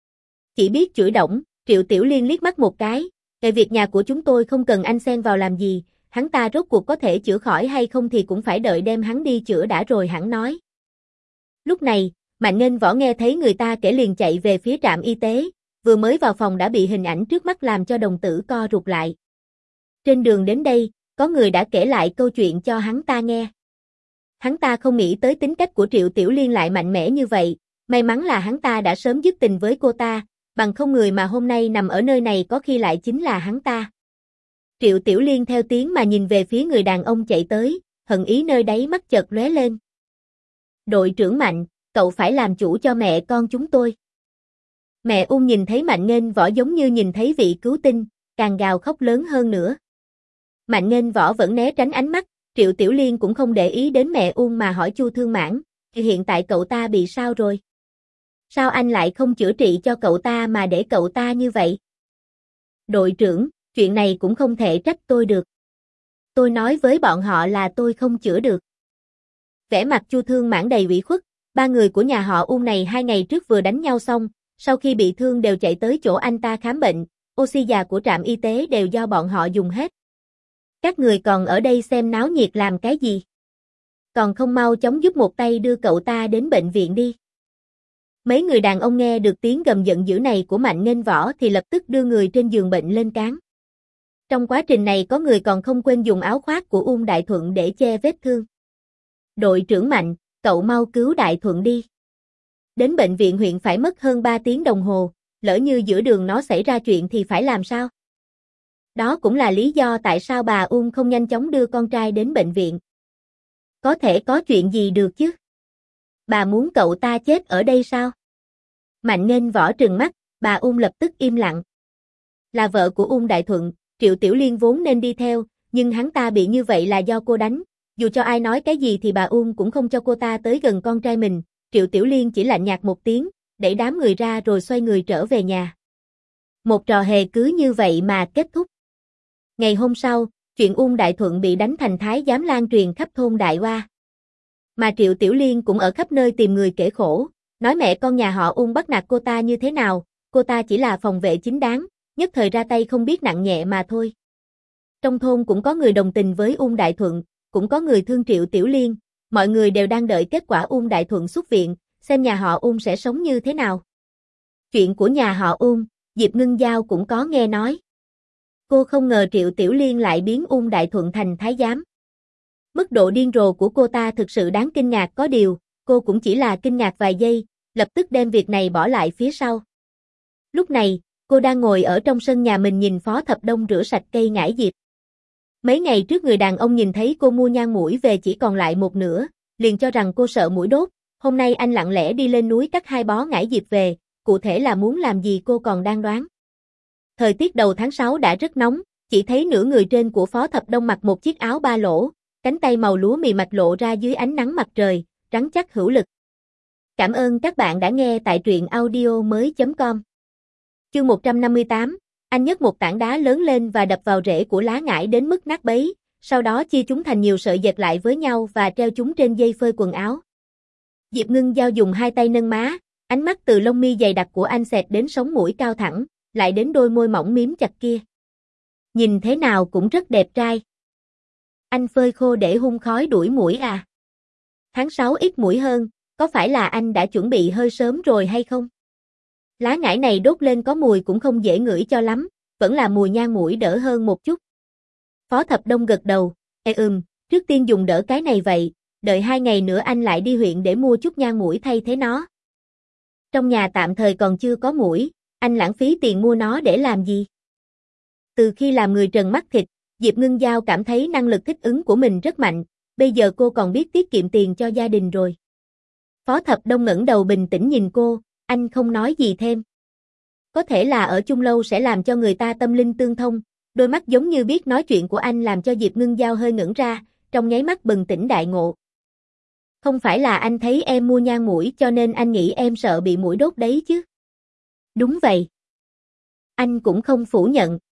Chỉ biết chửi đổng, Triệu Tiểu Liên liếc mắt một cái, về việc nhà của chúng tôi không cần anh xen vào làm gì, hắn ta rốt cuộc có thể chữa khỏi hay không thì cũng phải đợi đem hắn đi chữa đã rồi hẳn nói. Lúc này, Mạnh Nghênh Võ nghe thấy người ta kể liền chạy về phía trạm y tế, vừa mới vào phòng đã bị hình ảnh trước mắt làm cho đồng tử co rụt lại. Trên đường đến đây, có người đã kể lại câu chuyện cho hắn ta nghe. Hắn ta không nghĩ tới tính cách của Triệu Tiểu Liên lại mạnh mẽ như vậy, may mắn là hắn ta đã sớm dứt tình với cô ta, bằng không người mà hôm nay nằm ở nơi này có khi lại chính là hắn ta. Triệu Tiểu Liên theo tiếng mà nhìn về phía người đàn ông chạy tới, hận ý nơi đáy mắt chợt lóe lên. Đội trưởng Mạnh, cậu phải làm chủ cho mẹ con chúng tôi. Mẹ Ung nhìn thấy Mạnh Nghênh Võ giống như nhìn thấy vị cứu tinh, càng gào khóc lớn hơn nữa. Mạnh Nghênh Võ vẫn né tránh ánh mắt, Triệu Tiểu Liên cũng không để ý đến mẹ Ung mà hỏi Chu Thương Mãn, hiện tại cậu ta bị sao rồi? Sao anh lại không chữa trị cho cậu ta mà để cậu ta như vậy? Đội trưởng, chuyện này cũng không thể trách tôi được. Tôi nói với bọn họ là tôi không chữa được. Vẻ mặt Chu Thương Mãn đầy ủy khuất, ba người của nhà họ Ung này hai ngày trước vừa đánh nhau xong, sau khi bị thương đều chạy tới chỗ anh ta khám bệnh, oxy già của trạm y tế đều do bọn họ dùng hết. Các người còn ở đây xem náo nhiệt làm cái gì? Còn không mau chóng giúp một tay đưa cậu ta đến bệnh viện đi. Mấy người đàn ông nghe được tiếng gầm giận dữ này của Mạnh Nghênh Võ thì lập tức đưa người trên giường bệnh lên cáng. Trong quá trình này có người còn không quên dùng áo khoác của Ung Đại Thuận để che vết thương. Đội trưởng Mạnh, cậu mau cứu Đại Thuận đi. Đến bệnh viện huyện phải mất hơn ba tiếng đồng hồ, lỡ như giữa đường nó xảy ra chuyện thì phải làm sao? Đó cũng là lý do tại sao bà Ung không nhanh chóng đưa con trai đến bệnh viện. Có thể có chuyện gì được chứ? Bà muốn cậu ta chết ở đây sao? Mạnh Nghênh Võ trừng mắt, bà Ung lập tức im lặng. Là vợ của Ung Đại Thuận, Triệu Tiểu Liên vốn nên đi theo, nhưng hắn ta bị như vậy là do cô đánh. Dù cho ai nói cái gì thì bà Ung cũng không cho cô ta tới gần con trai mình. Triệu Tiểu Liên chỉ lạnh nhạt một tiếng, đẩy đám người ra rồi xoay người trở về nhà. Một trò hề cứ như vậy mà kết thúc. Ngày hôm sau, chuyện Ung Đại Thuận bị đánh thành thái giám lan truyền khắp thôn Đại Hoa. Mà Triệu Tiểu Liên cũng ở khắp nơi tìm người kể khổ, nói mẹ con nhà họ Ung bắt nạt cô ta như thế nào, cô ta chỉ là phòng vệ chính đáng, nhất thời ra tay không biết nặng nhẹ mà thôi. Trong thôn cũng có người đồng tình với Ung Đại Thuận, cũng có người thương Triệu Tiểu Liên, mọi người đều đang đợi kết quả Ung Đại Thuận xuất viện, xem nhà họ Ung sẽ sống như thế nào. Chuyện của nhà họ Ung, Diệp Ngưng Giao cũng có nghe nói. Cô không ngờ Triệu Tiểu Liên lại biến Ung Đại Thuận thành thái giám. Mức độ điên rồ của cô ta thực sự đáng kinh ngạc, có điều, cô cũng chỉ là kinh ngạc vài giây, lập tức đem việc này bỏ lại phía sau. Lúc này, cô đang ngồi ở trong sân nhà mình nhìn Phó Thập Đông rửa sạch cây ngải diệp. Mấy ngày trước người đàn ông nhìn thấy cô mua nhang muỗi về chỉ còn lại một nửa, liền cho rằng cô sợ muỗi đốt, hôm nay anh lặng lẽ đi lên núi cắt hai bó ngải diệp về, cụ thể là muốn làm gì cô còn đang đoán. Thời tiết đầu tháng sáu đã rất nóng, chỉ thấy nửa người trên của Phó Thập Đông mặc một chiếc áo ba lỗ, cánh tay màu lúa mì mạch lộ ra dưới ánh nắng mặt trời, rắn chắc hữu lực. Cảm ơn các bạn đã nghe tại truyện audio mới chấm com. Chương một trăm năm mươi tám, anh nhấc một tảng đá lớn lên và đập vào rễ của lá ngải đến mức nát bấy, sau đó chia chúng thành nhiều sợi dệt lại với nhau và treo chúng trên dây phơi quần áo. Diệp Ngưng Giao dùng hai tay nâng má, ánh mắt từ lông mi dày đặc của anh xẹt đến sống mũi cao thẳng, lại đến đôi môi mỏng miếm chặt kia. Nhìn thế nào cũng rất đẹp trai. Anh phơi khô để hun khói đuổi muỗi à? Tháng sáu ít muỗi hơn, có phải là anh đã chuẩn bị hơi sớm rồi hay không? Lá ngải này đốt lên có mùi cũng không dễ ngửi cho lắm, vẫn là mùi nhang muỗi đỡ hơn một chút. Phó Thập Đông gật đầu, ê ừm, trước tiên dùng đỡ cái này vậy, đợi hai ngày nữa anh lại đi huyện để mua chút nhang muỗi thay thế nó. Trong nhà tạm thời còn chưa có muỗi, anh lãng phí tiền mua nó để làm gì? Từ khi làm người trần mắt thịt, Diệp Ngưng Giao cảm thấy năng lực thích ứng của mình rất mạnh, bây giờ cô còn biết tiết kiệm tiền cho gia đình rồi. Phó Thập Đông ngẩng đầu bình tĩnh nhìn cô, anh không nói gì thêm. Có thể là ở chung lâu sẽ làm cho người ta tâm linh tương thông, đôi mắt giống như biết nói chuyện của anh làm cho Diệp Ngưng Giao hơi ngẩn ra, trong nháy mắt bừng tỉnh đại ngộ. Không phải là anh thấy em mua nhang muỗi cho nên anh nghĩ em sợ bị muỗi đốt đấy chứ? Đúng vậy. Anh cũng không phủ nhận.